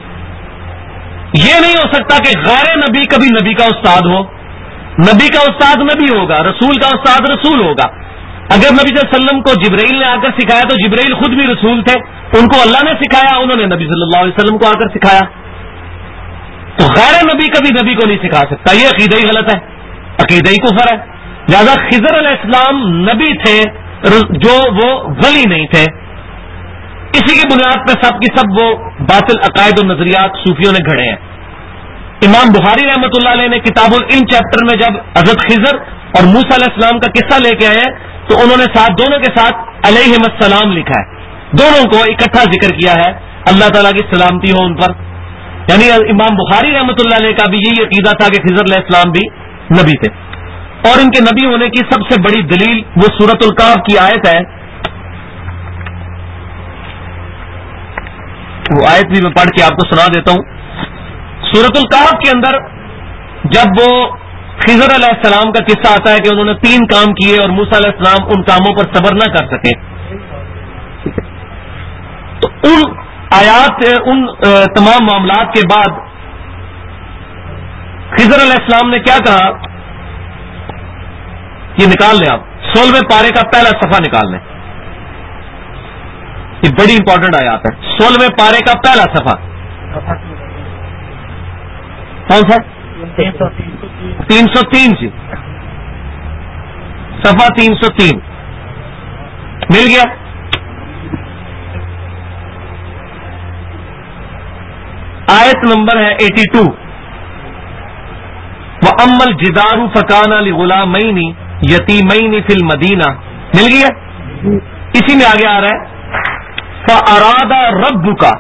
یہ نہیں ہو سکتا کہ غیر نبی کبھی نبی کا استاد ہو. نبی کا استاد نبی ہوگا، رسول کا استاد رسول ہوگا. اگر نبی صلی اللہ علیہ وسلم کو جبرائیل نے آ کر سکھایا تو جبرائیل خود بھی رسول تھے، ان کو اللہ نے سکھایا، انہوں نے نبی صلی اللہ علیہ وسلم کو آ کر سکھایا. تو غیر نبی کبھی نبی کو نہیں سکھا سکتا. یہ عقیدہ ہی غلط ہے، عقیدہ ہی کفر ہے. لہذا خضر علیہ السلام نبی تھے جو وہ ولی نہیں تھے. اسی کی بنیاد پہ سب کی سب وہ باطل عقائد و نظریات صوفیوں نے گھڑے ہیں. امام بخاری رحمۃ اللہ علیہ نے کتاب العلم چیپٹر میں جب حضرت خضر اور موسیٰ علیہ السلام کا قصہ لے کے آئے ہیں تو انہوں نے دونوں کے ساتھ علیہم السلام لکھا ہے. دونوں کو اکٹھا ذکر کیا ہے، اللہ تعالیٰ کی سلامتی ہو ان پر. یعنی امام بخاری رحمۃ اللہ علیہ کا بھی یہی عقیدہ تھا کہ خضر علیہ السلام بھی نبی تھے. اور ان کے نبی ہونے کی سب سے بڑی دلیل وہ سورۃ الکہف کی آیت ہے. وہ آیت بھی میں پڑھ کے آپ کو سنا دیتا ہوں. سورۃ الکہف کے اندر جب وہ خضر علیہ السلام کا قصہ آتا ہے کہ انہوں نے 3 کام کیے اور موسیٰ علیہ السلام ان کاموں پر صبر نہ کر سکے، تو ان آیات ان تمام معاملات کے بعد خضر علیہ السلام نے کیا کہا، یہ نکال لیں آپ 16ویں پارے کا پہلا صفحہ نکال لیں. یہ بڑی امپورٹنٹ آیات ہے. 16ویں پارے کا پہلا صفحہ کون سا؟ 303 جی، صفحہ 303 مل گیا. آیت نمبر ہے 82. وَأَمَّا الْجِدَارُ فَكَانَ لِغُلَامَيْنِ یتیمین فی المدینہ، مل گیا. اسی میں آگے آ رہا ہے فَأَرَادَ رَبُّكَ.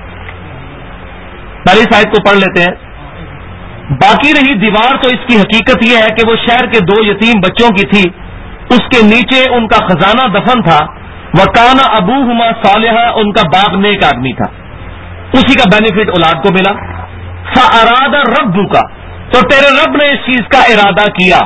پہلی آیت کو پڑھ لیتے ہیں. باقی رہی دیوار تو اس کی حقیقت یہ ہے کہ وہ شہر کے 2 یتیم بچوں کی تھی، اس کے نیچے ان کا خزانہ دفن تھا. وَكَانَ أَبُوهُمَا صَالِحًا، ان کا باپ نیک آدمی تھا، اسی کا بینیفٹ اولاد کو ملا. فَأَرَادَ رَبُّكَ، تو تیرے رب نے اس چیز کا ارادہ کیا.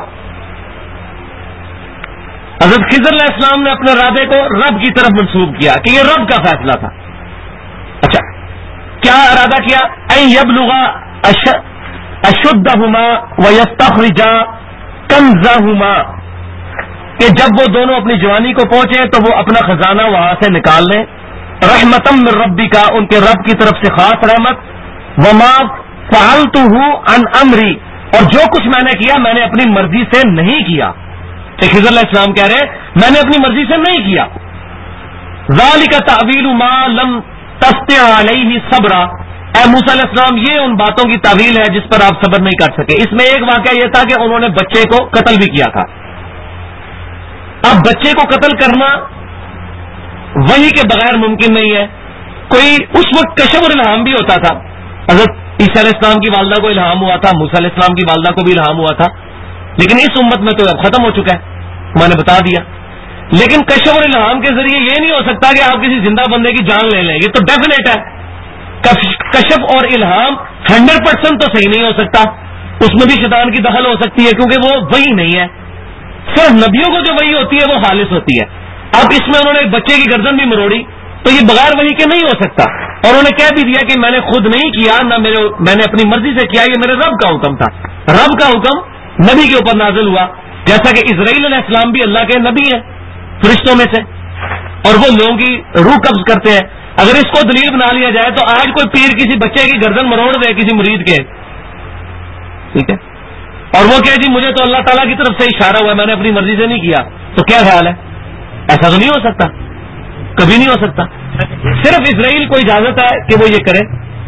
حضرت خضر علیہ السلام نے اپنے ارادے کو رب کی طرف منسوب کیا کہ یہ رب کا فیصلہ تھا. اچھا کیا ارادہ کیا؟ ان یبلغا اشدہما ویستخرجا کنزہما، کہ جب وہ دونوں اپنی جوانی کو پہنچے تو وہ اپنا خزانہ وہاں سے نکال لیں. رحمتم من ربک، ان کے رب کی طرف سے خاص رحمت. وما فعلتہ عن امری، اور جو کچھ میں نے کیا میں نے اپنی مرضی سے نہیں کیا. خضر علیہ السلام کہہ رہے ہیں میں نے اپنی مرضی سے نہیں کیا. ذالک تعویل ما لم تستطع علیہ صبرا، اے موسیٰ علیہ السلام یہ ان باتوں کی تعویل ہے جس پر آپ صبر نہیں کر سکے. اس میں ایک واقعہ یہ تھا کہ انہوں نے بچے کو قتل بھی کیا تھا. اب بچے کو قتل کرنا وحی کے بغیر ممکن نہیں ہے. کوئی اس وقت کشف اور الہام بھی ہوتا تھا. حضرت عیسیٰ علیہ السلام کی والدہ کو الہام ہوا تھا، موسیٰ علیہ السلام کی والدہ کو بھی الہام ہوا تھا، لیکن اس امت میں تو اب ختم ہو چکا ہے، میں نے بتا دیا. لیکن کشف اور الہام کے ذریعے یہ نہیں ہو سکتا کہ آپ کسی زندہ بندے کی جان لے لیں، یہ تو ڈیفینیٹ ہے. کشف اور الہام 100% تو صحیح نہیں ہو سکتا، اس میں بھی شیطان کی دخل ہو سکتی ہے کیونکہ وہ وہی نہیں ہے. صرف نبیوں کو جو وہی ہوتی ہے وہ خالص ہوتی ہے. اب اس میں انہوں نے ایک بچے کی گردن بھی مروڑی تو یہ بغیر وحی کے نہیں ہو سکتا. اور انہوں نے کہہ بھی دیا کہ میں نے خود نہیں کیا، نہ میں نے اپنی مرضی سے کیا، یہ میرے رب کا حکم تھا. رب کا حکم نبی کے اوپر نازل ہوا، جیسا کہ اسرائیل علیہ السلام بھی اللہ کے نبی ہیں فرشتوں میں سے، اور وہ لوگوں کی روح قبض کرتے ہیں. اگر اس کو دلیل بنا لیا جائے تو آج کوئی پیر کسی بچے کی گردن مروڑ دے کسی مرید کے، ٹھیک ہے، اور وہ کہ جی مجھے تو اللہ تعالیٰ کی طرف سے اشارہ ہوا ہے، میں نے اپنی مرضی سے نہیں کیا، تو کیا خیال ہے؟ ایسا تو نہیں ہو سکتا، کبھی نہیں ہو سکتا. صرف اسرائیل کو اجازت ہے کہ وہ یہ کرے.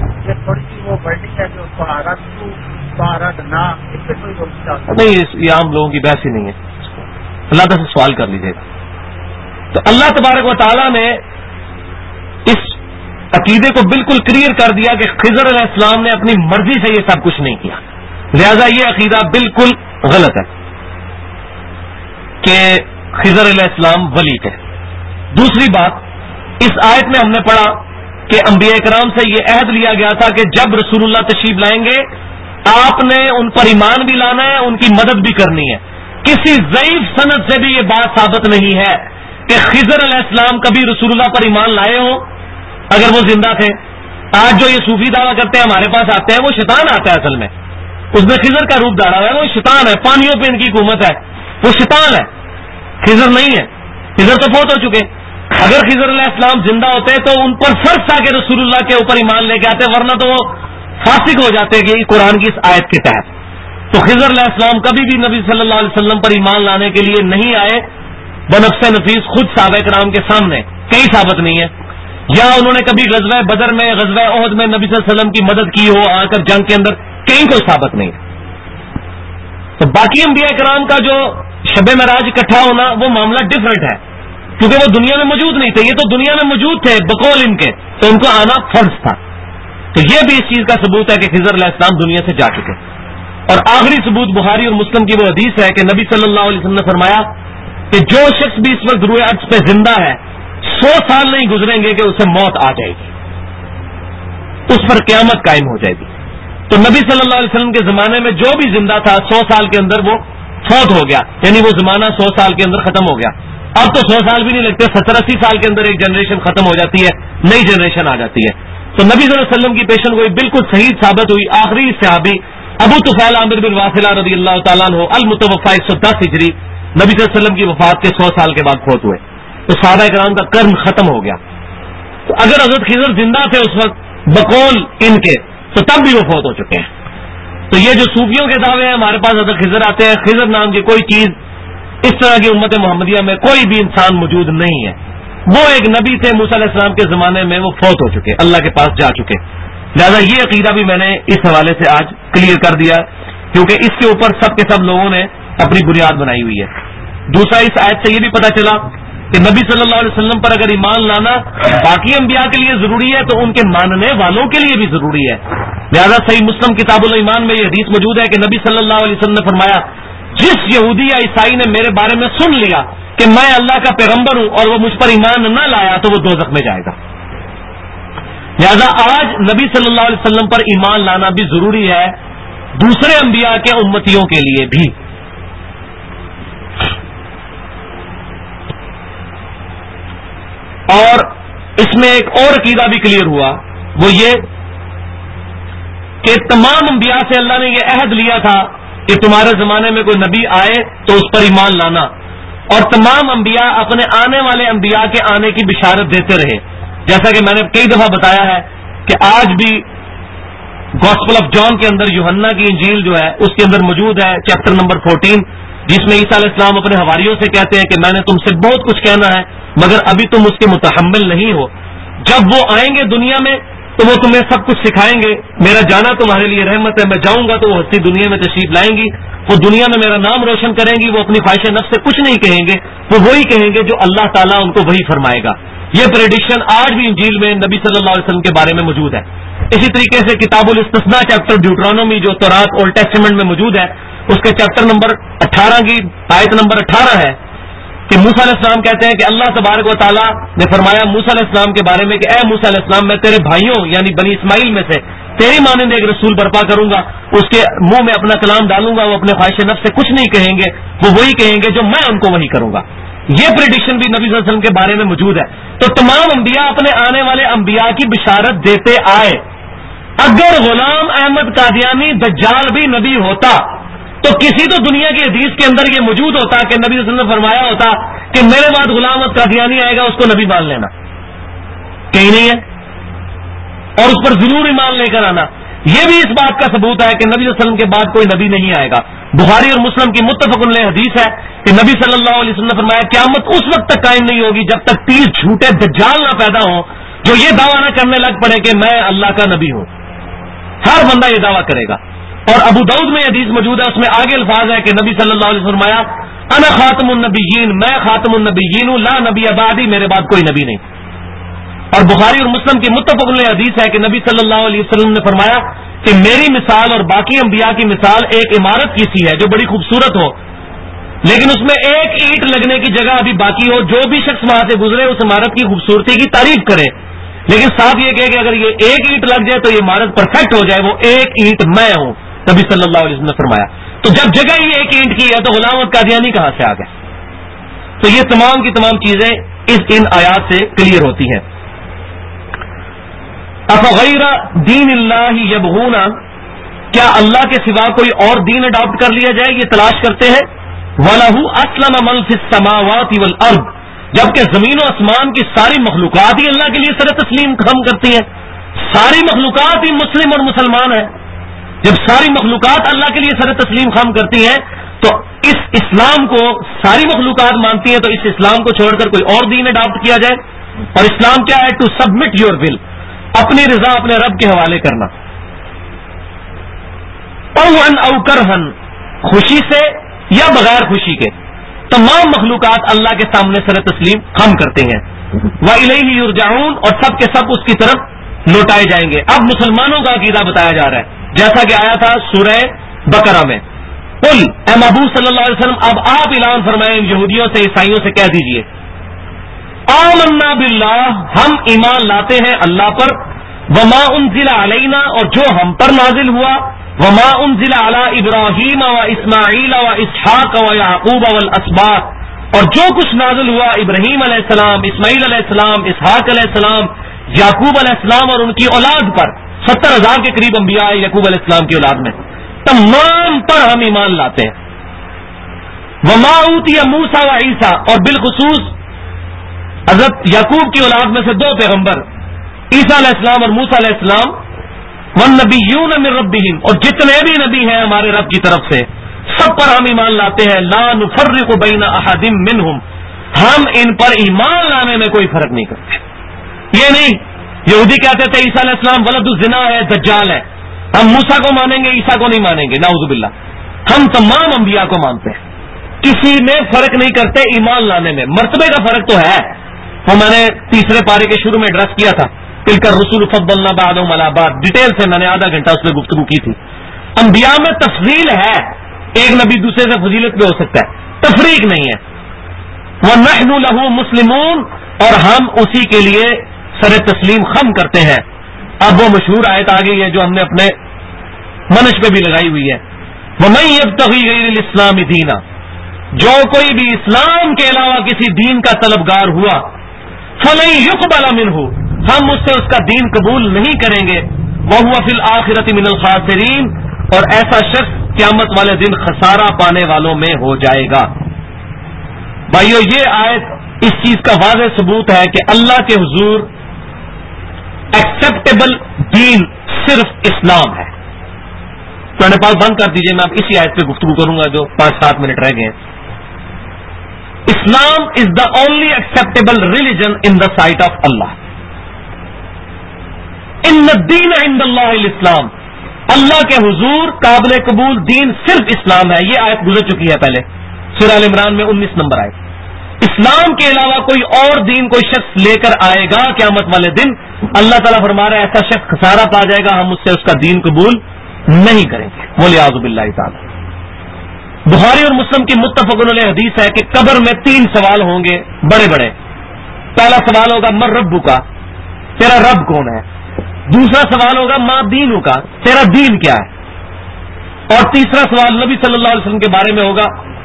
نہیں، یہ عام لوگوں کی بحث ہی نہیں ہے، اللہ تعالیٰ سے سوال کر لیجیے گا. تو اللہ تبارک و تعالیٰ نے اس عقیدے کو بالکل کلیئر کر دیا کہ خضر علیہ السلام نے اپنی مرضی سے یہ سب کچھ نہیں کیا. لہذا یہ عقیدہ بالکل غلط ہے کہ خضر علیہ السلام ولی تھے. دوسری بات, اس آیت میں ہم نے پڑھا کہ انبیاء کرام سے یہ عہد لیا گیا تھا کہ جب رسول اللہ تشریف لائیں گے آپ نے ان پر ایمان بھی لانا ہے, ان کی مدد بھی کرنی ہے. کسی ضعیف سند سے بھی یہ بات ثابت نہیں ہے کہ خضر علیہ السلام کبھی رسول اللہ پر ایمان لائے ہوں اگر وہ زندہ تھے. آج جو یہ صوفی دعویٰ کرتے ہیں ہمارے پاس آتے ہیں, وہ شیطان آتا ہے اصل میں, اس نے خضر کا روپ دھارا ہوا ہے, وہ شیطان ہے, پانیوں پہ ان کی حکومت ہے, وہ شیطان ہے, خضر نہیں ہے. خضر تو فوت ہو چکے. اگر خضر علیہ السلام زندہ ہوتے تو ان پر فرض تھا کہ رسول اللہ کے اوپر ایمان لے کے آتے, ورنہ تو وہ فاسق ہو جاتے کہ قرآن کی اس آیت کے تحت. تو خضر علیہ السلام کبھی بھی نبی صلی اللہ علیہ وسلم پر ایمان لانے کے لیے نہیں آئے بنفس نفیس خود صحابہ کرام کے سامنے, کہیں ثابت نہیں ہے. یا انہوں نے کبھی غزوہ بدر میں, غزوہ احد میں نبی صلی اللہ علیہ وسلم کی مدد کی ہو آ کر جنگ کے اندر, کہیں کوئی ثابت نہیں ہے. تو باقی انبیاء کرام کا جو شب معراج اکٹھا ہونا وہ معاملہ ڈفرنٹ ہے, کیونکہ وہ دنیا میں موجود نہیں تھے. یہ تو دنیا میں موجود تھے بقول ان کے, تو ان کو آنا فرض تھا. تو یہ بھی اس چیز کا ثبوت ہے کہ خضر علیہ السلام دنیا سے جا چکے. اور آخری ثبوت بخاری اور مسلم کی وہ حدیث ہے کہ نبی صلی اللہ علیہ وسلم نے فرمایا کہ جو شخص بھی اس وقت روئے عرش پہ زندہ ہے 100 سال نہیں گزریں گے کہ اسے موت آ جائے گی, اس پر قیامت قائم ہو جائے گی. تو نبی صلی اللہ علیہ وسلم کے زمانے میں جو بھی زندہ تھا 100 سال کے اندر وہ فوت ہو گیا, یعنی وہ زمانہ 100 سال کے اندر ختم ہو گیا. اب تو 100 سال بھی نہیں لگتے, 70-80 سال کے اندر ایک جنریشن ختم ہو جاتی ہے, نئی جنریشن آ جاتی ہے. تو نبی صلی اللہ علیہ وسلم کی پیشن گوئی بالکل صحیح ثابت ہوئی. آخری صحابی ابو طفیل عامر بن واصلہ رضی اللہ تعالیٰ عنہ المتوفی 110 ہجری نبی صلی اللہ علیہ وسلم کی وفات کے 100 سال کے بعد فوت ہوئے. تو صحابہ کرام کا قرن ختم ہو گیا. تو اگر حضرت خضر زندہ تھے اس وقت بقول ان کے, تو تب بھی وہ فوت ہو چکے ہیں. تو یہ جو صوفیوں کے دعوے ہیں ہمارے پاس حضرت خضر آتے ہیں, خضر نام کی کوئی چیز اس طرح کی امت محمدیہ میں کوئی بھی انسان موجود نہیں ہے. وہ ایک نبی تھے موسیٰ علیہ السلام کے زمانے میں, وہ فوت ہو چکے, اللہ کے پاس جا چکے. لہذا یہ عقیدہ بھی میں نے اس حوالے سے آج کلیئر کر دیا, کیونکہ اس کے اوپر سب کے سب لوگوں نے اپنی بنیاد بنائی ہوئی ہے. دوسرا, اس آیت سے یہ بھی پتہ چلا کہ نبی صلی اللہ علیہ وسلم پر اگر ایمان لانا باقی انبیاء کے لیے ضروری ہے تو ان کے ماننے والوں کے لیے بھی ضروری ہے. لہذا صحیح مسلم کتاب الایمان میں یہ حدیث موجود ہے کہ نبی صلی اللہ علیہ وسلم نے فرمایا, جس یہودی یا عیسائی نے میرے بارے میں سن لیا کہ میں اللہ کا پیغمبر ہوں اور وہ مجھ پر ایمان نہ لایا تو وہ دوزخ میں جائے گا. لہذا آج نبی صلی اللہ علیہ وسلم پر ایمان لانا بھی ضروری ہے دوسرے انبیاء کے امتیوں کے لیے بھی. اور اس میں ایک اور عقیدہ بھی کلیئر ہوا, وہ یہ کہ تمام انبیاء سے اللہ نے یہ عہد لیا تھا کہ تمہارے زمانے میں کوئی نبی آئے تو اس پر ایمان لانا, اور تمام انبیاء اپنے آنے والے انبیاء کے آنے کی بشارت دیتے رہے. جیسا کہ میں نے کئی دفعہ بتایا ہے کہ آج بھی گاسپل آف جان کے اندر یوحنا کی انجیل جو ہے اس کے اندر موجود ہے چیپٹر نمبر 14, جس میں عیسیٰ علیہ السلام اپنے حواریوں سے کہتے ہیں کہ میں نے تم سے بہت کچھ کہنا ہے مگر ابھی تم اس کے متحمل نہیں ہو. جب وہ آئیں گے دنیا میں تو وہ تمہیں سب کچھ سکھائیں گے, میرا جانا تمہارے لیے رحمت ہے, میں جاؤں گا تو وہ ہستی دنیا میں تشریف لائیں گی, وہ دنیا میں میرا نام روشن کریں گی, وہ اپنی خواہش نفس سے کچھ نہیں کہیں گے, وہ وہی کہیں گے جو اللہ تعالیٰ ان کو وہی فرمائے گا. یہ پریڈکشن آج بھی انجیل میں نبی صلی اللہ علیہ وسلم کے بارے میں موجود ہے. اسی طریقے سے کتاب الاستثناء چیپٹر ڈیوٹرانومی جو تورات اولڈ ٹیسٹمنٹ میں موجود ہے اس کے چیپٹر نمبر 18 کی آیت نمبر 18 ہے کہ موسیٰ علیہ السلام کہتے ہیں کہ اللہ تبارک و تعالیٰ نے فرمایا موسیٰ علیہ السلام کے بارے میں کہ اے موسیٰ علیہ السلام, میں تیرے بھائیوں یعنی بنی اسماعیل میں سے تیری مانند ایک رسول برپا کروں گا, اس کے منہ میں اپنا کلام ڈالوں گا, وہ اپنے خواہش نفس سے کچھ نہیں کہیں گے, وہ وہی کہیں گے جو میں ان کو وہی کروں گا. یہ پریڈکشن بھی نبی صلی اللہ علیہ وسلم کے بارے میں موجود ہے. تو تمام انبیاء اپنے آنے والے انبیاء کی بشارت دیتے آئے. اگر غلام احمد قادیانی دجال بھی نبی ہوتا تو کسی تو دنیا کی حدیث کے اندر یہ موجود ہوتا کہ نبی صلی اللہ علیہ وسلم نے فرمایا ہوتا کہ میرے بعد غلام احمد قادیانی آئے گا, اس کو نبی مان لینا. کہیں نہیں ہے, اور اس پر ضرور ایمان لے کر آنا. یہ بھی اس بات کا ثبوت ہے کہ نبی صلی اللہ علیہ وسلم کے بعد کوئی نبی نہیں آئے گا. بخاری اور مسلم کی متفق علیہ حدیث ہے کہ نبی صلی اللہ علیہ وسلم نے فرمایا قیامت اس وقت تک قائم نہیں ہوگی جب تک 30 جھوٹے دجال نہ پیدا ہوں جو یہ دعویٰ نہ کرنے لگ پڑے کہ میں اللہ کا نبی ہوں. ہر بندہ یہ دعویٰ کرے گا. اور ابو داؤد میں حدیث موجود ہے, اس میں آگے الفاظ ہے کہ نبی صلی اللہ علیہ وسلم فرمایا انا خاتم النبیین, میں خاتم النبیین ہوں, لا نبی بعدی, میرے بعد کوئی نبی نہیں. اور بخاری اور مسلم کی متفق علیہ حدیث ہے کہ نبی صلی اللہ علیہ وسلم نے فرمایا کہ میری مثال اور باقی انبیاء کی مثال ایک عمارت کی سی ہے جو بڑی خوبصورت ہو، لیکن اس میں ایک اینٹ لگنے کی جگہ ابھی باقی ہو، جو بھی شخص وہاں سے گزرے اس عمارت کی خوبصورتی کی تعریف کرے، لیکن صاحب یہ کہ اگر یہ ایک اینٹ لگ جائے تو یہ عمارت پرفیکٹ ہو جائے، وہ ایک اینٹ میں ہوں، نبی صلی اللہ علیہ وسلم نے فرمایا۔ تو جب جگہ ہی ایک اینٹ کی ہے تو غلام احمد قادیانی کہاں سے آ گئے؟ تو یہ تمام کی تمام چیزیں ان آیات سے کلیئر ہوتی ہیں۔ افغیر دین اللہ یبغون، کیا اللہ کے سوا کوئی اور دین اڈاپٹ کر لیا جائے، یہ تلاش کرتے ہیں۔ وَلَهُ أَسْلَمَ مَن فِي السَّمَاوَاتِ وَالْأَرْضِ، جبکہ زمین و آسمان کی ساری مخلوقات ہی اللہ کے لیے سر تسلیم خم کرتی ہیں، ساری مخلوقات ہی مسلم اور مسلمان ہیں۔ جب ساری مخلوقات اللہ کے لیے سر تسلیم خم کرتی ہیں تو اس اسلام کو ساری مخلوقات مانتی ہیں، تو اس اسلام کو چھوڑ کر کوئی اور دین اڈاپٹ کیا جائے۔ اور اسلام کیا ہے؟ ٹو سبمٹ یور ول، اپنی رضا اپنے رب کے حوالے کرنا، طوعاً او کرہن، خوشی سے یا بغیر خوشی کے تمام مخلوقات اللہ کے سامنے سر تسلیم خم کرتے ہیں۔ وَإِلَيْهِ يُرْجَعُونَ، اور سب کے سب اس کی طرف لوٹائے جائیں گے۔ اب مسلمانوں کا عقیدہ بتایا جا رہا ہے جیسا کہ آیا تھا سورہ بقرہ میں۔ قل، اے محبوب صلی اللہ علیہ وسلم اب آپ اعلان فرمائیں یہودیوں سے عیسائیوں سے کہہ دیجئے، آمنا باللہ، ہم ایمان لاتے ہیں اللہ پر، وما انزل علینا، اور جو ہم پر نازل ہوا، وما انزل علی ابراہیم و اسماعیل و اسحاق و یعقوب والاسباط، اور جو کچھ نازل ہوا ابراہیم علیہ السلام، اسماعیل علیہ السلام، اسحاق علیہ السلام، یعقوب علیہ السلام اور ان کی اولاد پر، 70,000 کے قریب انبیاء یعقوب علیہ السلام کی اولاد میں، تمام پر ہم ایمان لاتے ہیں۔ وما اوتی موسیٰ و عیسیٰ، اور بالخصوص حضرت یعقوب کی اولاد میں سے 2 پیغمبر عیسیٰ علیہ السلام اور موسیٰ علیہ السلام، والنبیون من ربہم، اور جتنے بھی نبی ہیں ہمارے رب کی طرف سے، سب پر ہم ایمان لاتے ہیں، لا نفرق بین احد منہم، ہم ان پر ایمان لانے میں کوئی فرق نہیں کرتے۔ یہ نہیں یہودی کہتے تھے عیسیٰ علیہ السلام ولد الزنا ہے، دجال ہے، ہم موسیٰ کو مانیں گے عیسیٰ کو نہیں مانیں گے، نعوذ باللہ۔ ہم تمام انبیاء کو مانتے ہیں، کسی میں فرق نہیں کرتے ایمان لانے میں۔ مرتبے کا فرق تو ہے، وہ میں نے تیسرے پارے کے شروع میں ایڈریس کیا تھا، تلک الرسول فضلنا بعضهم علی بعض، ڈیٹیل سے میں نے آدھا گھنٹہ اس میں گفتگو کی تھی۔ انبیاء میں تفضیل ہے، ایک نبی دوسرے سے فضیلت پہ ہو سکتا ہے، تفریق نہیں ہے۔ وَنَحْنُ لَهُ مُسْلِمُونَ، اور ہم اسی کے لیے سر تسلیم خم کرتے ہیں۔ اب وہ مشہور آیت آ گئی ہے جو ہم نے اپنے منش پہ بھی لگائی ہوئی ہے، وَمَن يَبْتَغِي غَيْرَ الْإِسْلَامِ دِينًا، جو کوئی بھی اسلام کے علاوہ کسی دین کا طلبگار ہوا، فَلَن يُقْبَلَ مِنْهُ، ہم اس سے اس کا دین قبول نہیں کریں گے، وَهُوَ فِي الْآخِرَةِ مِنَ الْخَاسِرِينَ، اور ایسا شخص قیامت والے دن خسارہ پانے والوں میں ہو جائے گا۔ بھائیو، یہ آیت اس چیز کا واضح ثبوت ہے کہ اللہ کے حضور ایکسیپٹیبل دین صرف اسلام ہے۔ تو پاس بند کر دیجئے، میں اب اسی آیت پہ گفتگو کروں گا جو 5-7 منٹ رہ گئے ہیں۔ Islam is the only acceptable religion in the sight of Allah. ان الدین عند اللہ الاسلام، اللہ کے حضور قابل قبول دین صرف اسلام ہے۔ یہ آیت گزر چکی ہے پہلے سورہ ال عمران میں 19 نمبر آیت۔ اسلام کے علاوہ کوئی اور دین کوئی شخص لے کر آئے گا قیامت والے دن، اللہ تعالیٰ فرما رہا ہے ایسا شخص خسارہ پا جائے گا، ہم اس سے اس کا دین قبول نہیں کریں گے، ولیعوذ باللہ تعالی۔ بخاری اور مسلم کی متفق علیہ حدیث ہے کہ قبر میں 3 سوال ہوں گے بڑے بڑے۔ پہلا سوال ہوگا من ربک کا، تیرا رب کون ہے؟ دوسرا سوال ہوگا ما دینک کا، تیرا دین کیا ہے؟ اور تیسرا سوال نبی صلی اللہ علیہ وسلم کے بارے میں ہوگا۔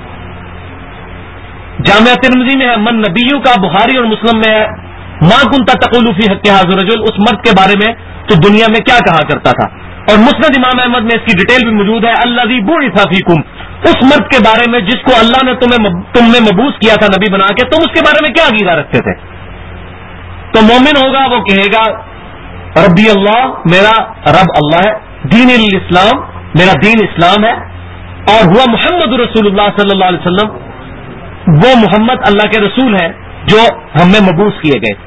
جامعہ ترمذی میں ہے من نبیو کا، بخاری اور مسلم میں ہے ما کنت تقول فی حق ھذا الرجل، اس مرد کے بارے میں تو دنیا میں کیا کہا کرتا تھا۔ اور مسند امام احمد میں اس کی ڈیٹیل بھی موجود ہے، الذی بعث فیکم، اس مرد کے بارے میں جس کو اللہ نے تم میں مبعوث کیا تھا نبی بنا کے، تم اس کے بارے میں کیا عقیدہ رکھتے تھے؟ تو مومن ہوگا وہ کہے گا ربی اللہ، میرا رب اللہ ہے، دین الاسلام، میرا دین اسلام ہے، اور ہوا محمد رسول اللہ صلی اللہ علیہ وسلم، وہ محمد اللہ کے رسول ہیں جو ہم میں مبعوث کیے گئے۔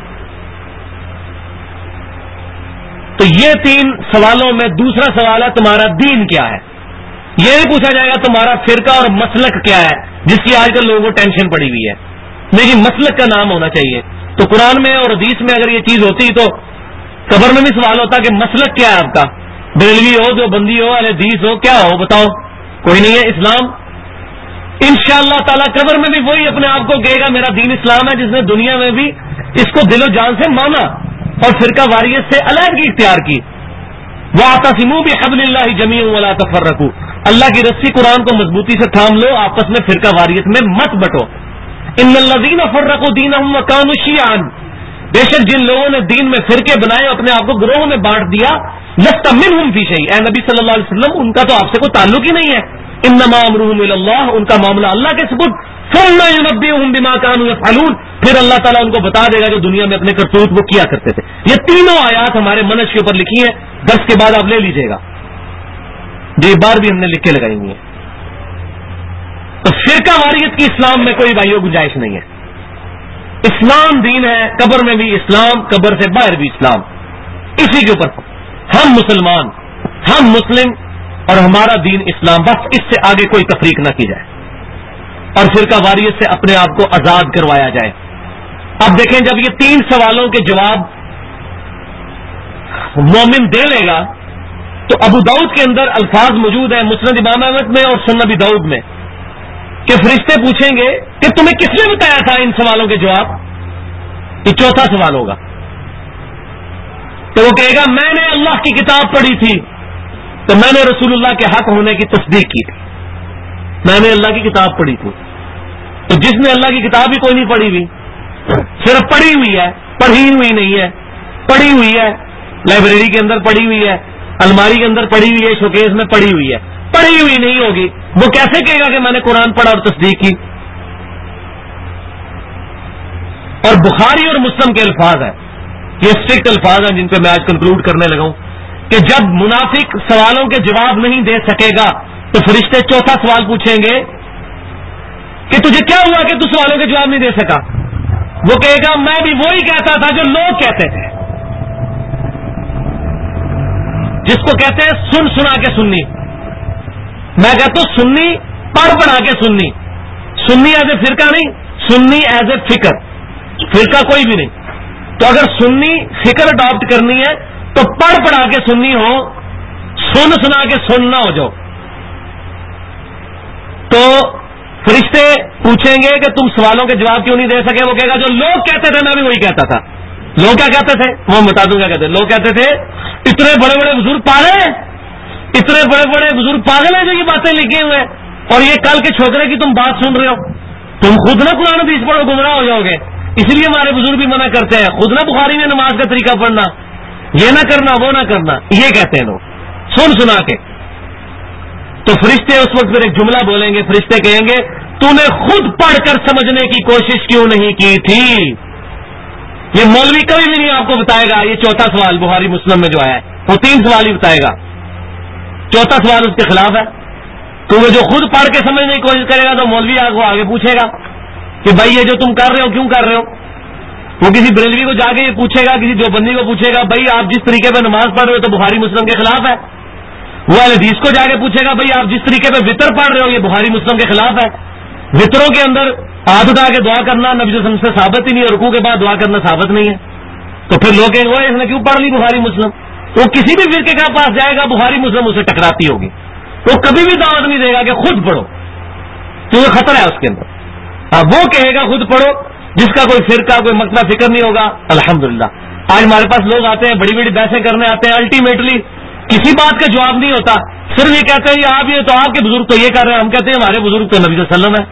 تو یہ 3 سوالوں میں دوسرا سوال ہے تمہارا دین کیا ہے۔ یہ نہیں پوچھا جائے گا تمہارا فرقہ اور مسلک کیا ہے، جس کی آج کل لوگوں کو ٹینشن پڑی ہوئی ہے، لیکن مسلک کا نام ہونا چاہیے۔ تو قرآن میں اور حدیث میں اگر یہ چیز ہوتی تو قبر میں بھی سوال ہوتا کہ مسلک کیا ہے آپ کا، بریلوی ہو، جو بندی ہو، اہل حدیث ہو، کیا ہو بتاؤ؟ کوئی نہیں ہے اسلام۔ انشاءاللہ تعالی قبر میں بھی وہی اپنے آپ کو کہے گا میرا دین اسلام ہے، جس نے دنیا میں بھی اس کو دل و جان سے مانا اور فرقہ واریت سے علیحدگی اختیار کی۔ وَاعْتَصِمُوا بِحَبْلِ اللَّهِ جَمِيعًا وَلَا تَفَرَّقُوا، اللہ کی رسی قرآن کو مضبوطی سے تھام لو، آپس میں فرقہ واریت میں مت بٹو۔ ان الذین فرقوا دینہم وکانوا شیعا، بے شک جن لوگوں نے دین میں فرقے بنائے، اپنے آپ کو گروہوں میں بانٹ دیا، لست منہم فی شیء، اے نبی صلی اللہ علیہ وسلم ان کا تو آپ سے کوئی تعلق ہی نہیں ہے۔ انما امرهم الی اللہ، ان کا معاملہ اللہ کے سپرد، ثم ینبئهم بما كانوا يفعلون، پھر اللہ تعالیٰ ان کو بتا دے گا جو دنیا میں اپنے کرتوت وہ کیا کرتے تھے۔ یہ تینوں آیات ہمارے منہج کے اوپر لکھی ہیں، درس کے بعد آپ لے لیجئے گا، یہ بار بھی ہم نے لکھ کے لگائی ہوئی ہے۔ تو فرقہ واریت کی اسلام میں کوئی بھائیو گنجائش نہیں ہے۔ اسلام دین ہے، قبر میں بھی اسلام، قبر سے باہر بھی اسلام، اسی کے اوپر ہم مسلمان، ہم مسلم اور ہمارا دین اسلام، بس اس سے آگے کوئی تفریق نہ کی جائے اور فرقہ واریت سے اپنے آپ کو آزاد کروایا جائے۔ اب دیکھیں جب یہ 3 سوالوں کے جواب مومن دے لے گا تو ابو داؤد کے اندر الفاظ موجود ہیں، مسند امام احمد میں اور سنن ابی داؤد میں، کہ فرشتے پوچھیں گے کہ تمہیں کس نے بتایا تھا ان سوالوں کے جواب؟ یہ چوتھا سوال ہوگا تو وہ کہے گا میں نے اللہ کی کتاب پڑھی تھی تو میں نے رسول اللہ کے حق ہونے کی تصدیق کی تھی، میں نے اللہ کی کتاب پڑھی تھی۔ تو جس نے اللہ کی کتاب ہی کوئی نہیں پڑھی ہوئی، صرف پڑھی ہوئی ہے، پڑھی ہوئی نہیں ہے، پڑھی ہوئی ہے، لائبریری کے اندر پڑھی ہوئی ہے، الماری کے اندر پڑھی ہوئی ہے، شوکیس میں پڑھی ہوئی ہے، پڑھی ہوئی نہیں ہوگی، وہ کیسے کہے گا کہ میں نے قرآن پڑھا اور تصدیق کی؟ اور بخاری اور مسلم کے الفاظ ہیں، یہ اسٹرکٹ الفاظ ہیں جن پہ میں آج کنکلوڈ کرنے لگا ہوں، کہ جب منافق سوالوں کے جواب نہیں دے سکے گا تو فرشتے چوتھا سوال پوچھیں گے کہ تجھے کیا ہوا کہ تو سوالوں کے جواب نہیں دے سکا؟ وہ کہے گا میں بھی وہی کہتا تھا جو لوگ کہتے تھے، جس کو کہتے ہیں سن سنا کے سننی۔ میں کہتا ہوں سنی پڑھ پڑھا کے سننی، سنی ایز اے فرقہ نہیں، سنی ایز اے فکر، فرقہ کوئی بھی نہیں۔ تو اگر سنی فکر اڈاپٹ کرنی ہے تو پڑھ پڑھا کے سننی ہو، سن سنا کے سننا ہو جاؤ۔ تو فرشتے پوچھیں گے کہ تم سوالوں کے جواب کیوں نہیں دے سکے؟ وہ کہے گا جو لوگ کہتے تھے میں بھی وہی کہتا تھا۔ لوگ کیا کہتے تھے وہ بتا دوں، کیا کہتے ہیں؟ لوگ کہتے تھے اتنے بڑے بڑے بزرگ پاگل ہیں، اتنے بڑے بڑے بزرگ پاگل ہیں جو یہ باتیں لکھے ہوئے ہیں، اور یہ کل کے چھوکرے کی تم بات سن رہے ہو، تم خود نہ قرآن حدیث پڑھو گمراہ ہو جاؤ گے، اس لیے ہمارے بزرگ بھی منع کرتے ہیں، خود نہ بخاری میں نماز کا طریقہ پڑھنا، یہ نہ کرنا وہ نہ کرنا، یہ کہتے ہیں لوگ سن سنا کے۔ تو فرشتے اس وقت پھر ایک جملہ بولیں گے، فرشتے کہیں گے تو نے خود پڑھ کر سمجھنے کی کوشش کیوں نہیں کی تھی؟ یہ مولوی کبھی بھی نہیں آپ کو بتائے گا۔ یہ چوتھا سوال بخاری مسلم میں جو آیا ہے وہ 3 سوال ہی بتائے گا، چوتھا سوال اس کے خلاف ہے، کیونکہ جو خود پڑھ کے سمجھنے کی کوشش کرے گا تو مولوی کو آگے پوچھے گا کہ بھائی یہ جو تم کر رہے ہو کیوں کر رہے ہو؟ وہ کسی بریلوی کو جا کے یہ پوچھے گا، کسی دیوبندی کو پوچھے گا بھائی آپ جس طریقے پہ نماز پڑھ رہے ہو تو بخاری مسلم کے خلاف ہے۔ وہ اہل حدیث کو جا کے پوچھے گا بھائی آپ جس طریقے پہ وطر پڑھ رہے ہو یہ بخاری مسلم کے خلاف ہے۔ وطروں کے اندر ہاتھ اٹھا کے دعا کرنا نبی صلی اللہ علیہ وسلم سے ثابت ہی نہیں ہے، رکوع کے بعد دعا کرنا ثابت نہیں ہے۔ تو پھر لوگ کہیں گے اس نے کیوں پڑھ لی بخاری مسلم؟ وہ کسی بھی فرقے کے پاس جائے گا بخاری مسلم اسے ٹکراتی ہوگی، وہ کبھی بھی دعوت نہیں دے گا کہ خود پڑھو، کیونکہ خطرہ ہے اس کے اندر۔ وہ کہے گا خود پڑھو جس کا کوئی فرقہ کوئی مکتبہ فکر نہیں ہوگا۔ الحمدللہ آج ہمارے پاس لوگ آتے ہیں بڑی بڑی بحثیں کرنے آتے ہیں، الٹیمیٹلی کسی بات کا جواب نہیں ہوتا، صرف یہ کہتے ہیں یہ آپ یہ تو آپ کے بزرگ تو یہ کر رہے ہیں، ہم کہتے ہیں ہمارے بزرگ تو نبی صلی اللہ علیہ وسلم ہے۔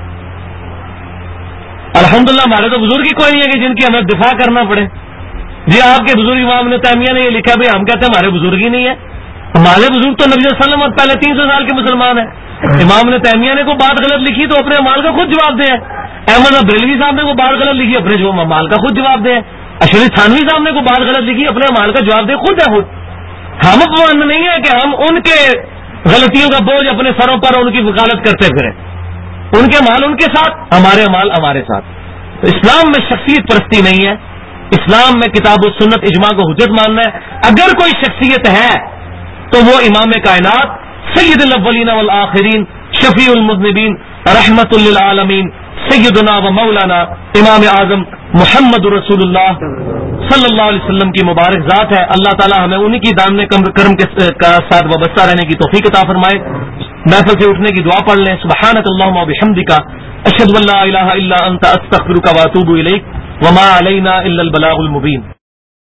الحمدللہ ہمارے تو بزرگ ہی کوئی نہیں ہے کہ جن کی ہمیں دفاع کرنا پڑے۔ جی آپ کے بزرگ امام ابن تیمیہ نے یہ لکھا، بھائی ہم کہتے ہیں ہمارے بزرگ ہی نہیں ہے، ہمارے بزرگ تو نبی صلی اللہ علیہ وسلم اور پہلے 300 سال کے مسلمان ہیں۔ امام ابن تیمیہ نے کوئی بات غلط لکھی تو اپنے امال کا خود جواب دیں، احمد بریلوی صاحب نے کوئی بات غلط لکھی اپنے جو امال کا خود جواب دیں، اشرف تھانوی صاحب نے کوئی بات غلط لکھی اپنے امال کا جواب دیں، خود ہے خود۔ ہم اپنا نہیں ہے کہ ہم ان کے غلطیوں کا بوجھ اپنے سروں پر ان کی وکالت کرتے پھریں، ان کے امال ان کے ساتھ، ہمارے امال ہمارے ساتھ۔ تو اسلام میں شخصیت پرستی نہیں ہے، اسلام میں کتاب و سنت اجماع کو حجت ماننا ہے۔ اگر کوئی شخصیت ہے تو وہ امام کائنات سید الاولین والآخرین شفیع المذنبین رحمت للعالمین سیدنا و مولانا امام اعظم محمد رسول اللہ صلی اللہ علیہ وسلم کی مبارک ذات ہے. اللہ تعالی ہمیں انہی کی دامن کرم کے ساتھ وابستہ رہنے کی توفیق عطا فرمائے. محفل سے اٹھنے کی دعا پڑھ لیں. سبحانک اللہم وبحمدک اشہد ان لا الہ الا انت استغفرک واتوب الیک وما علینا الا البلاغ المبین.